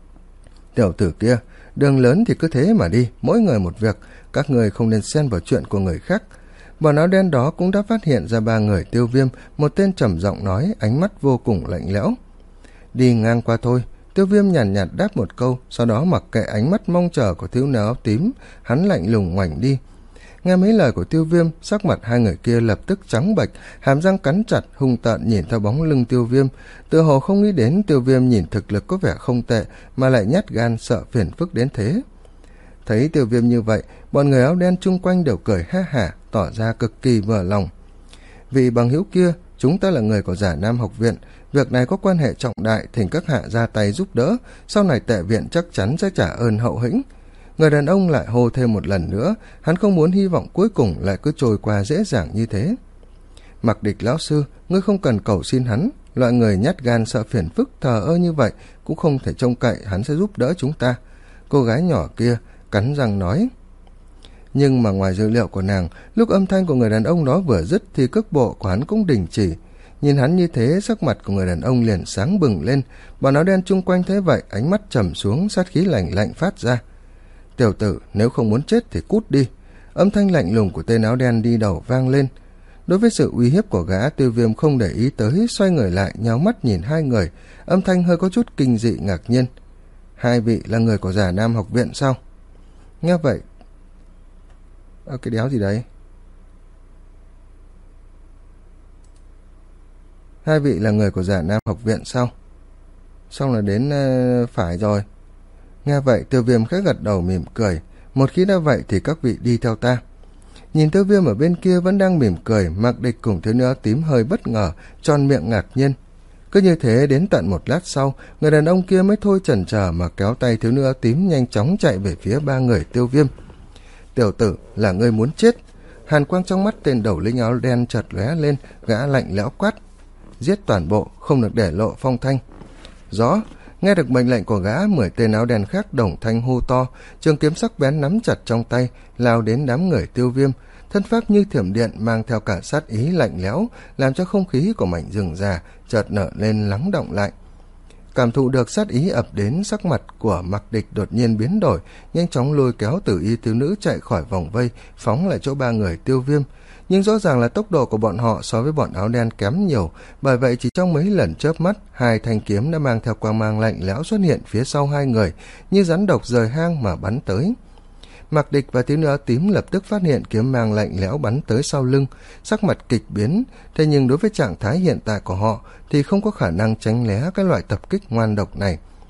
Tiểu tử kia, đường lớn thì cứ thế mà đi, mỗi người một việc, các người không nên xen vào chuyện của người khác. Bọn áo đen đó cũng đã phát hiện ra ba người Tiêu Viêm, một tên trầm giọng nói, ánh mắt vô cùng lạnh lẽo. Đi ngang qua thôi. Tiêu Viêm nhàn nhạt, nhạt đáp một câu, sau đó mặc kệ ánh mắt mong chờ của thiếu nữ áo tím, hắn lạnh lùng ngoảnh đi. Nghe mấy lời của Tiêu Viêm, sắc mặt hai người kia lập tức trắng bệch, hàm răng cắn chặt, hung tợn nhìn theo bóng lưng Tiêu Viêm, tựa hồ không nghĩ đến Tiêu Viêm nhìn thực lực có vẻ không tệ mà lại nhát gan sợ phiền phức đến thế. Thấy Tiêu Viêm như vậy, bọn người áo đen chung quanh đều cười ha hả, tỏ ra cực kỳ vừa lòng. Vì bằng hữu kia, chúng ta là người của Giả Nam học viện, việc này có quan hệ trọng đại, thỉnh các hạ ra tay giúp đỡ, sau này Tệ viện chắc chắn sẽ trả ơn hậu hĩnh. Người đàn ông lại hô thêm một lần nữa, hắn không muốn hy vọng cuối cùng lại cứ trôi qua dễ dàng như thế. Mặc Địch lão sư, ngươi không cần cầu xin hắn, loại người nhát gan sợ phiền phức thờ ơ như vậy cũng không thể trông cậy hắn sẽ giúp đỡ chúng ta. Cô gái nhỏ kia cắn răng nói. Nhưng mà ngoài dữ liệu của nàng, lúc âm thanh của người đàn ông đó vừa dứt thì cước bộ của hắn cũng đình chỉ. Nhìn hắn như thế, sắc mặt của người đàn ông liền sáng bừng lên. Bọn áo đen chung quanh thế vậy, ánh mắt trầm xuống, sát khí lạnh lạnh phát ra. Tiểu tử, nếu không muốn chết thì cút đi. Âm thanh lạnh lùng của tên áo đen đi đầu vang lên. Đối với sự uy hiếp của gã, Tiêu Viêm không để ý tới, xoay người lại nháo mắt nhìn hai người, âm thanh hơi có chút kinh dị ngạc nhiên. Hai vị là người của Giả Nam học viện sao? Nghe vậy, à, cái đéo gì đấy? Hai vị là người của Giả Nam học viện sao? Xong là đến uh, phải rồi. Nghe vậy, Tiêu Viêm khẽ gật đầu mỉm cười. Một khi đã vậy thì các vị đi theo ta. Nhìn Tiêu Viêm ở bên kia vẫn đang mỉm cười, Mạc Địch cùng thiếu nữ áo tím hơi bất ngờ, tròn miệng ngạc nhiên. Cứ như thế đến tận một lát sau, người đàn ông kia mới thôi chần chờ mà kéo tay thiếu nữ áo tím nhanh chóng chạy về phía ba người Tiêu Viêm. Tiểu tử, là ngươi muốn chết. Hàn quang trong mắt tên đầu lĩnh áo đen chợt lóe lên, gã lạnh lẽo quát. Giết toàn bộ, không được để lộ phong thanh. Rõ. Nghe được mệnh lệnh của gã, mười tên áo đen khác đồng thanh hô to, trường kiếm sắc bén nắm chặt trong tay, lao đến đám người Tiêu Viêm, thân pháp như thiểm điện mang theo cả sát ý lạnh lẽo, làm cho không khí của mảnh rừng già chợt nở lên lắng động lại. Cảm thụ được sát ý ập đến, sắc mặt của Mạc Địch đột nhiên biến đổi, nhanh chóng lôi kéo Tử Y thiếu nữ chạy khỏi vòng vây, phóng lại chỗ ba người Tiêu Viêm. Nhưng rõ ràng là tốc độ của bọn họ so với bọn áo đen kém nhiều, bởi vậy chỉ trong mấy lần chớp mắt, hai thanh kiếm đã mang theo quang mang lạnh lẽo xuất hiện phía sau hai người, như rắn độc rời hang mà bắn tới. Mạc Địch và thiếu nữ áo tím lập tức phát hiện kiếm mang lạnh lẽo bắn tới sau lưng, sắc mặt kịch biến, thế nhưng đối với trạng thái hiện tại của họ thì không có khả năng tránh né cái loại tập kích ngoan độc này.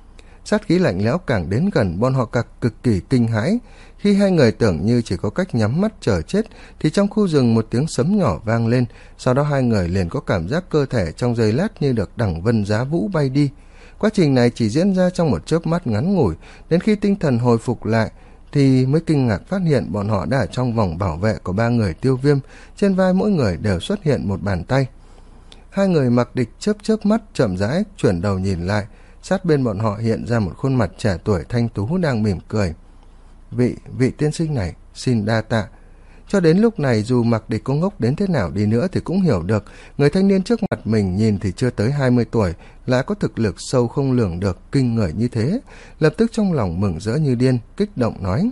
Sát khí lạnh lẽo càng đến gần, bọn họ càng cực kỳ kinh hãi. Khi hai người tưởng như chỉ có cách nhắm mắt chờ chết, thì trong khu rừng một tiếng sấm nhỏ vang lên, sau đó hai người liền có cảm giác cơ thể trong giây lát như được đằng vân giá vũ bay đi. Quá trình này chỉ diễn ra trong một chớp mắt ngắn ngủi, đến khi tinh thần hồi phục lại, thì mới kinh ngạc phát hiện bọn họ đã ở trong vòng bảo vệ của ba người Tiêu Viêm, trên vai mỗi người đều xuất hiện một bàn tay. Hai người mặc địch chớp chớp mắt, chậm rãi chuyển đầu nhìn lại, sát bên bọn họ hiện ra một khuôn mặt trẻ tuổi thanh tú đang mỉm cười. Vị, vị tiên sinh này, xin đa tạ. Cho đến lúc này dù Mặc Địch có ngốc đến thế nào đi nữa thì cũng hiểu được, người thanh niên trước mặt mình nhìn thì chưa tới hai mươi tuổi, lại có thực lực sâu không lường được, kinh người như thế. Lập tức trong lòng mừng rỡ như điên, kích động nói.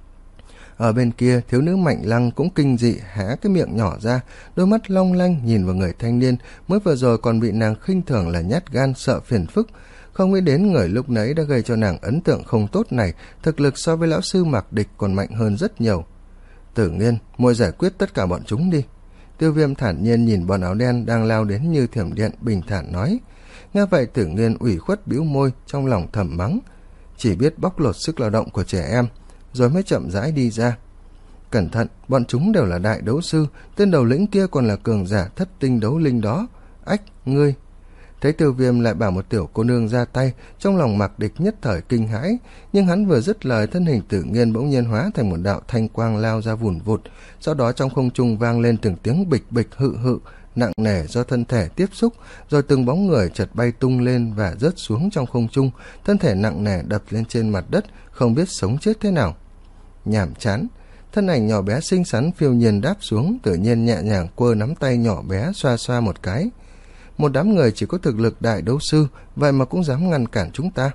Ở bên kia, thiếu nữ Mạnh Lăng cũng kinh dị há cái miệng nhỏ ra, đôi mắt long lanh nhìn vào người thanh niên, mới vừa rồi còn bị nàng khinh thường là nhát gan sợ phiền phức. Không nghĩ đến người lúc nãy đã gây cho nàng ấn tượng không tốt này, thực lực so với lão sư Mặc Địch còn mạnh hơn rất nhiều. Tử Nghiên, muội giải quyết tất cả bọn chúng đi. Tiêu Viêm thản nhiên nhìn bọn áo đen đang lao đến như thiểm điện, bình thản nói. Nghe vậy Tử Nghiên ủy khuất bĩu môi, trong lòng thầm mắng. Chỉ biết bóc lột sức lao động của trẻ em, rồi mới chậm rãi đi ra. Cẩn thận, bọn chúng đều là đại đấu sư, tên đầu lĩnh kia còn là cường giả thất tinh đấu linh đó. Ách, ngươi. Thấy Tiêu Viêm lại bảo một tiểu cô nương ra tay, trong lòng Mặc Địch nhất thời kinh hãi, nhưng hắn vừa dứt lời, thân hình Tử Nghiên bỗng nhiên hóa thành một đạo thanh quang lao ra vùn vụt, sau đó trong không trung vang lên từng tiếng bịch bịch hự hự, nặng nề do thân thể tiếp xúc, rồi từng bóng người chợt bay tung lên và rớt xuống trong không trung, thân thể nặng nề đập lên trên mặt đất, không biết sống chết thế nào. Nhảm chán. Thân ảnh nhỏ bé xinh xắn phiêu nhiên đáp xuống, tự nhiên nhẹ nhàng quơ nắm tay nhỏ bé xoa xoa một cái. Một đám người chỉ có thực lực đại đấu sư, vậy mà cũng dám ngăn cản chúng ta.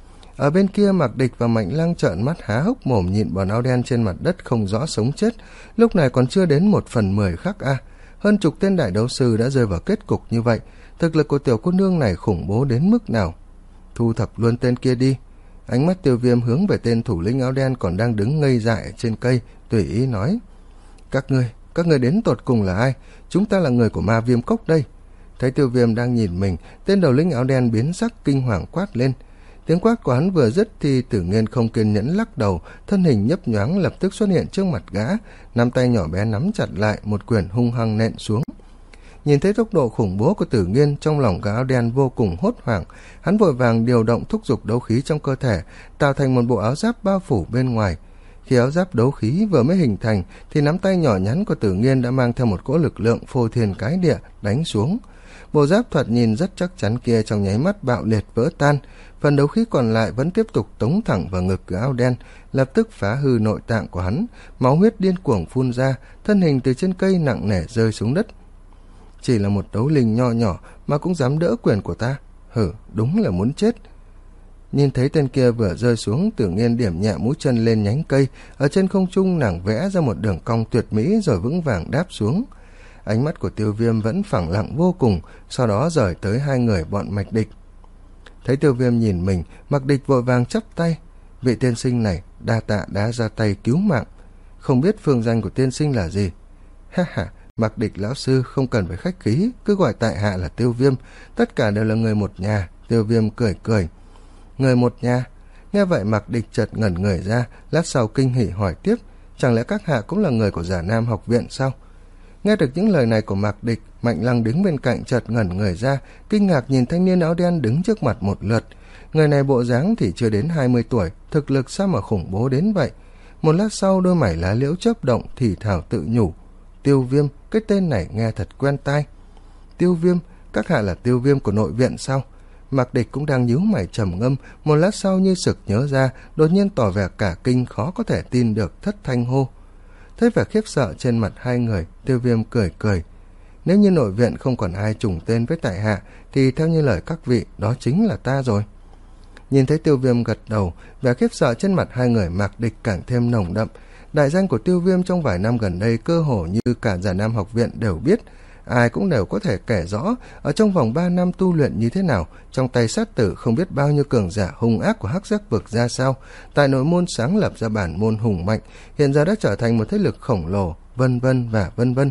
Ở bên kia Mặc Địch và Mạnh Lăng trợn mắt há hốc mồm nhìn bọn áo đen trên mặt đất không rõ sống chết, lúc này còn chưa đến một phần mười khắc a. Hơn chục tên đại đấu sư đã rơi vào kết cục như vậy, thực lực của tiểu cô nương này khủng bố đến mức nào. Thu thập luôn tên kia đi. Ánh mắt Tiêu Viêm hướng về tên thủ lĩnh áo đen còn đang đứng ngây dại trên cây, tùy ý nói. Các ngươi, các ngươi đến tột cùng là ai? Chúng ta là người của Ma Viêm Cốc đây. Thấy Tiêu Viêm đang nhìn mình, tên đầu lĩnh áo đen biến sắc kinh hoàng quát lên. Tiếng quát của hắn vừa dứt thì Tử Nghiên không kiên nhẫn lắc đầu, thân hình nhấp nhoáng lập tức xuất hiện trước mặt gã, nắm tay nhỏ bé nắm chặt lại, một quyền hung hăng nện xuống. Nhìn thấy tốc độ khủng bố của Tử Nghiên, trong lòng gã áo đen vô cùng hốt hoảng, hắn vội vàng điều động thúc giục đấu khí trong cơ thể, tạo thành một bộ áo giáp bao phủ bên ngoài. Khi áo giáp đấu khí vừa mới hình thành thì nắm tay nhỏ nhắn của Tử Nghiên đã mang theo một cỗ lực lượng phô thiên cái địa đánh xuống. Bộ giáp thoạt nhìn rất chắc chắn kia trong nháy mắt bạo liệt vỡ tan, phần đấu khí còn lại vẫn tiếp tục tống thẳng vào ngực của áo đen, lập tức phá hư nội tạng của hắn, máu huyết điên cuồng phun ra, thân hình từ trên cây nặng nề rơi xuống đất. Chỉ là một đấu linh nho nhỏ mà cũng dám đỡ quyền của ta, hử, đúng là muốn chết. Nhìn thấy tên kia vừa rơi xuống, Tử Nghiên điểm nhẹ mũi chân lên nhánh cây, ở trên không trung nàng vẽ ra một đường cong tuyệt mỹ rồi vững vàng đáp xuống. Ánh mắt của Tiêu Viêm vẫn phẳng lặng vô cùng, sau đó rời tới hai người bọn Mạch Địch. Thấy Tiêu Viêm nhìn mình, Mặc Địch vội vàng chắp tay. Vị tiên sinh này đa tạ đã ra tay cứu mạng. Không biết phương danh của tiên sinh là gì? Ha ha, Mặc Địch lão sư không cần phải khách khí, cứ gọi tại hạ là Tiêu Viêm, tất cả đều là người một nhà. Tiêu Viêm cười cười. Người một nhà? Nghe vậy Mặc Địch chợt ngẩn người ra, lát sau kinh hỉ hỏi tiếp, chẳng lẽ các hạ cũng là người của Giả Nam học viện sao? Nghe được những lời này của Mạc Địch, Mạnh Lăng đứng bên cạnh chợt ngẩn người ra, kinh ngạc nhìn thanh niên áo đen đứng trước mặt một lượt. Người này bộ dáng thì chưa đến hai mươi tuổi, thực lực sao mà khủng bố đến vậy? Một lát sau đôi mày lá liễu chớp động, thì thào tự nhủ. Tiêu Viêm, cái tên này nghe thật quen tai. Tiêu Viêm, các hạ là Tiêu Viêm của nội viện sao? Mạc Địch cũng đang nhíu mày trầm ngâm, một lát sau như sực nhớ ra, đột nhiên tỏ vẻ cả kinh khó có thể tin được, thất thanh hô. Thấy vẻ khiếp sợ trên mặt hai người, Tiêu Viêm cười cười. Nếu như nội viện không còn ai trùng tên với tại hạ, thì theo như lời các vị, đó chính là ta rồi. Nhìn thấy Tiêu Viêm gật đầu, vẻ khiếp sợ trên mặt hai người Mạc Địch càng thêm nồng đậm. Đại danh của Tiêu Viêm trong vài năm gần đây cơ hồ như cả Giả Nam học viện đều biết, ai cũng đều có thể kể rõ ở trong vòng ba năm tu luyện như thế nào, trong tay sát tử không biết bao nhiêu cường giả hung ác của Hắc Giác vực ra sao, tại nội môn sáng lập ra bản môn hùng mạnh, hiện giờ đã trở thành một thế lực khổng lồ, vân vân và vân vân.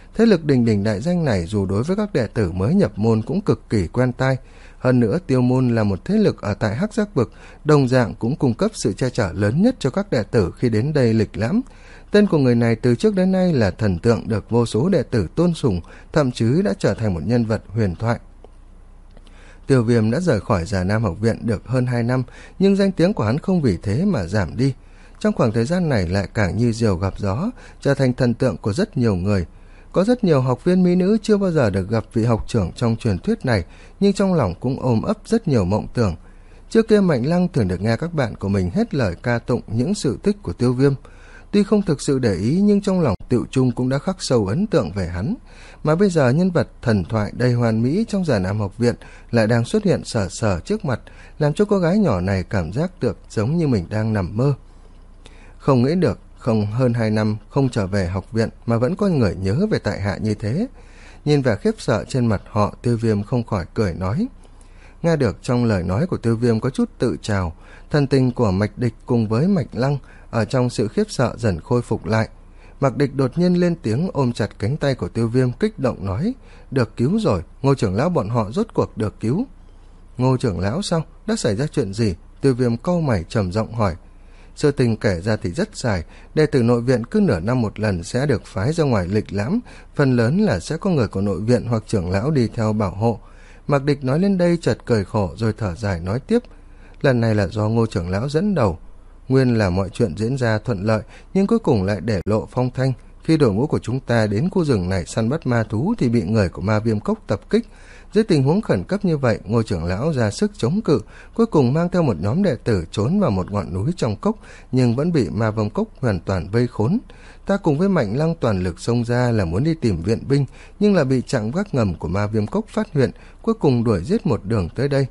Thế lực đình đình đại danh này dù đối với các đệ tử mới nhập môn cũng cực kỳ quen tai. Hơn nữa Tiêu môn là một thế lực ở tại Hắc Giác Vực, đồng dạng cũng cung cấp sự che chở lớn nhất cho các đệ tử khi đến đây lịch lãm. Tên của người này từ trước đến nay là thần tượng được vô số đệ tử tôn sùng, thậm chí đã trở thành một nhân vật huyền thoại. Tiêu Viêm đã rời khỏi Già Nam học viện được hơn hai năm, nhưng danh tiếng của hắn không vì thế mà giảm đi. Trong khoảng thời gian này lại càng như diều gặp gió, trở thành thần tượng của rất nhiều người. Có rất nhiều học viên mỹ nữ chưa bao giờ được gặp vị học trưởng trong truyền thuyết này, nhưng trong lòng cũng ôm ấp rất nhiều mộng tưởng. Trước kia Mạnh Lăng thường được nghe các bạn của mình hết lời ca tụng những sự tích của Tiêu Viêm. Tuy không thực sự để ý nhưng trong lòng Tựu Trung cũng đã khắc sâu ấn tượng về hắn. Mà bây giờ nhân vật thần thoại đầy hoàn mỹ trong Già Nam học viện lại đang xuất hiện sờ sờ trước mặt, làm cho cô gái nhỏ này cảm giác được giống như mình đang nằm mơ. Không nghĩ được, không hơn hai năm không trở về học viện mà vẫn có người nhớ về tại hạ như thế. Nhìn vẻ khiếp sợ trên mặt họ, Tiêu Viêm không khỏi cười nói. Nghe được trong lời nói của Tiêu Viêm có chút tự trào, thần tình của Mạch Địch cùng với Mạch Lăng ở trong sự khiếp sợ dần khôi phục lại. Mạch Địch đột nhiên lên tiếng ôm chặt cánh tay của Tiêu Viêm, kích động nói, được cứu rồi, Ngô trưởng lão bọn họ rốt cuộc được cứu. Ngô trưởng lão sao? Đã xảy ra chuyện gì? Tiêu Viêm cau mày trầm giọng hỏi. Sự tình kể ra thì rất dài, đệ tử nội viện cứ nửa năm một lần sẽ được phái ra ngoài lịch lãm, phần lớn là sẽ có người của nội viện hoặc trưởng lão đi theo bảo hộ. Mạc Địch nói lên đây chợt cười khổ rồi thở dài nói tiếp, lần này là do Ngô trưởng lão dẫn đầu. Nguyên là mọi chuyện diễn ra thuận lợi, nhưng cuối cùng lại để lộ phong thanh. Khi đội ngũ của chúng ta đến khu rừng này săn bắt ma thú thì bị người của Ma Viêm Cốc tập kích. Dưới tình huống khẩn cấp như vậy, Ngô trưởng lão ra sức chống cự, cuối cùng mang theo một nhóm đệ tử trốn vào một ngọn núi trong cốc, nhưng vẫn bị Ma Viêm Cốc hoàn toàn vây khốn. Ta cùng với Mạnh Lăng toàn lực xông ra là muốn đi tìm viện binh, nhưng là bị chặn gác ngầm của Ma Viêm Cốc phát hiện, cuối cùng đuổi giết một đường tới đây.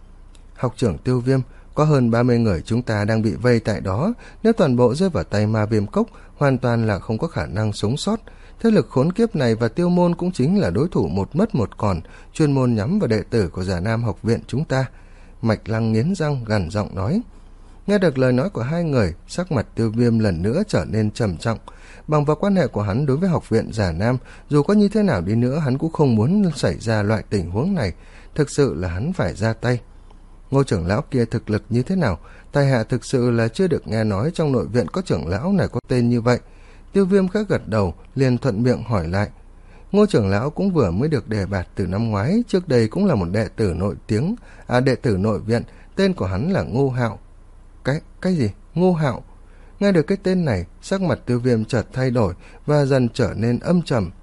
Học trưởng Tiêu Viêm, có hơn ba mươi người chúng ta đang bị vây tại đó, nếu toàn bộ rơi vào tay Ma Viêm Cốc, hoàn toàn là không có khả năng sống sót. Thế lực khốn kiếp này và Tiêu môn cũng chính là đối thủ một mất một còn, chuyên môn nhắm vào đệ tử của Già Nam học viện chúng ta. Mạch Lăng nghiến răng gằn giọng nói. Nghe được lời nói của hai người, sắc mặt Tiêu Viêm lần nữa trở nên trầm trọng. Bằng vào quan hệ của hắn đối với học viện Già Nam, dù có như thế nào đi nữa hắn cũng không muốn xảy ra loại tình huống này, thực sự là hắn phải ra tay. Ngô trưởng lão kia thực lực như thế nào? Tài hạ thực sự là chưa được nghe nói trong nội viện có trưởng lão này có tên như vậy. Tiêu Viêm khẽ gật đầu, liền thuận miệng hỏi lại. Ngô trưởng lão cũng vừa mới được đề bạt từ năm ngoái, trước đây cũng là một đệ tử nội tiếng, à đệ tử nội viện, tên của hắn là Ngô Hạo. Cái, cái gì? Ngô Hạo? Nghe được cái tên này, sắc mặt Tiêu Viêm chợt thay đổi và dần trở nên âm trầm.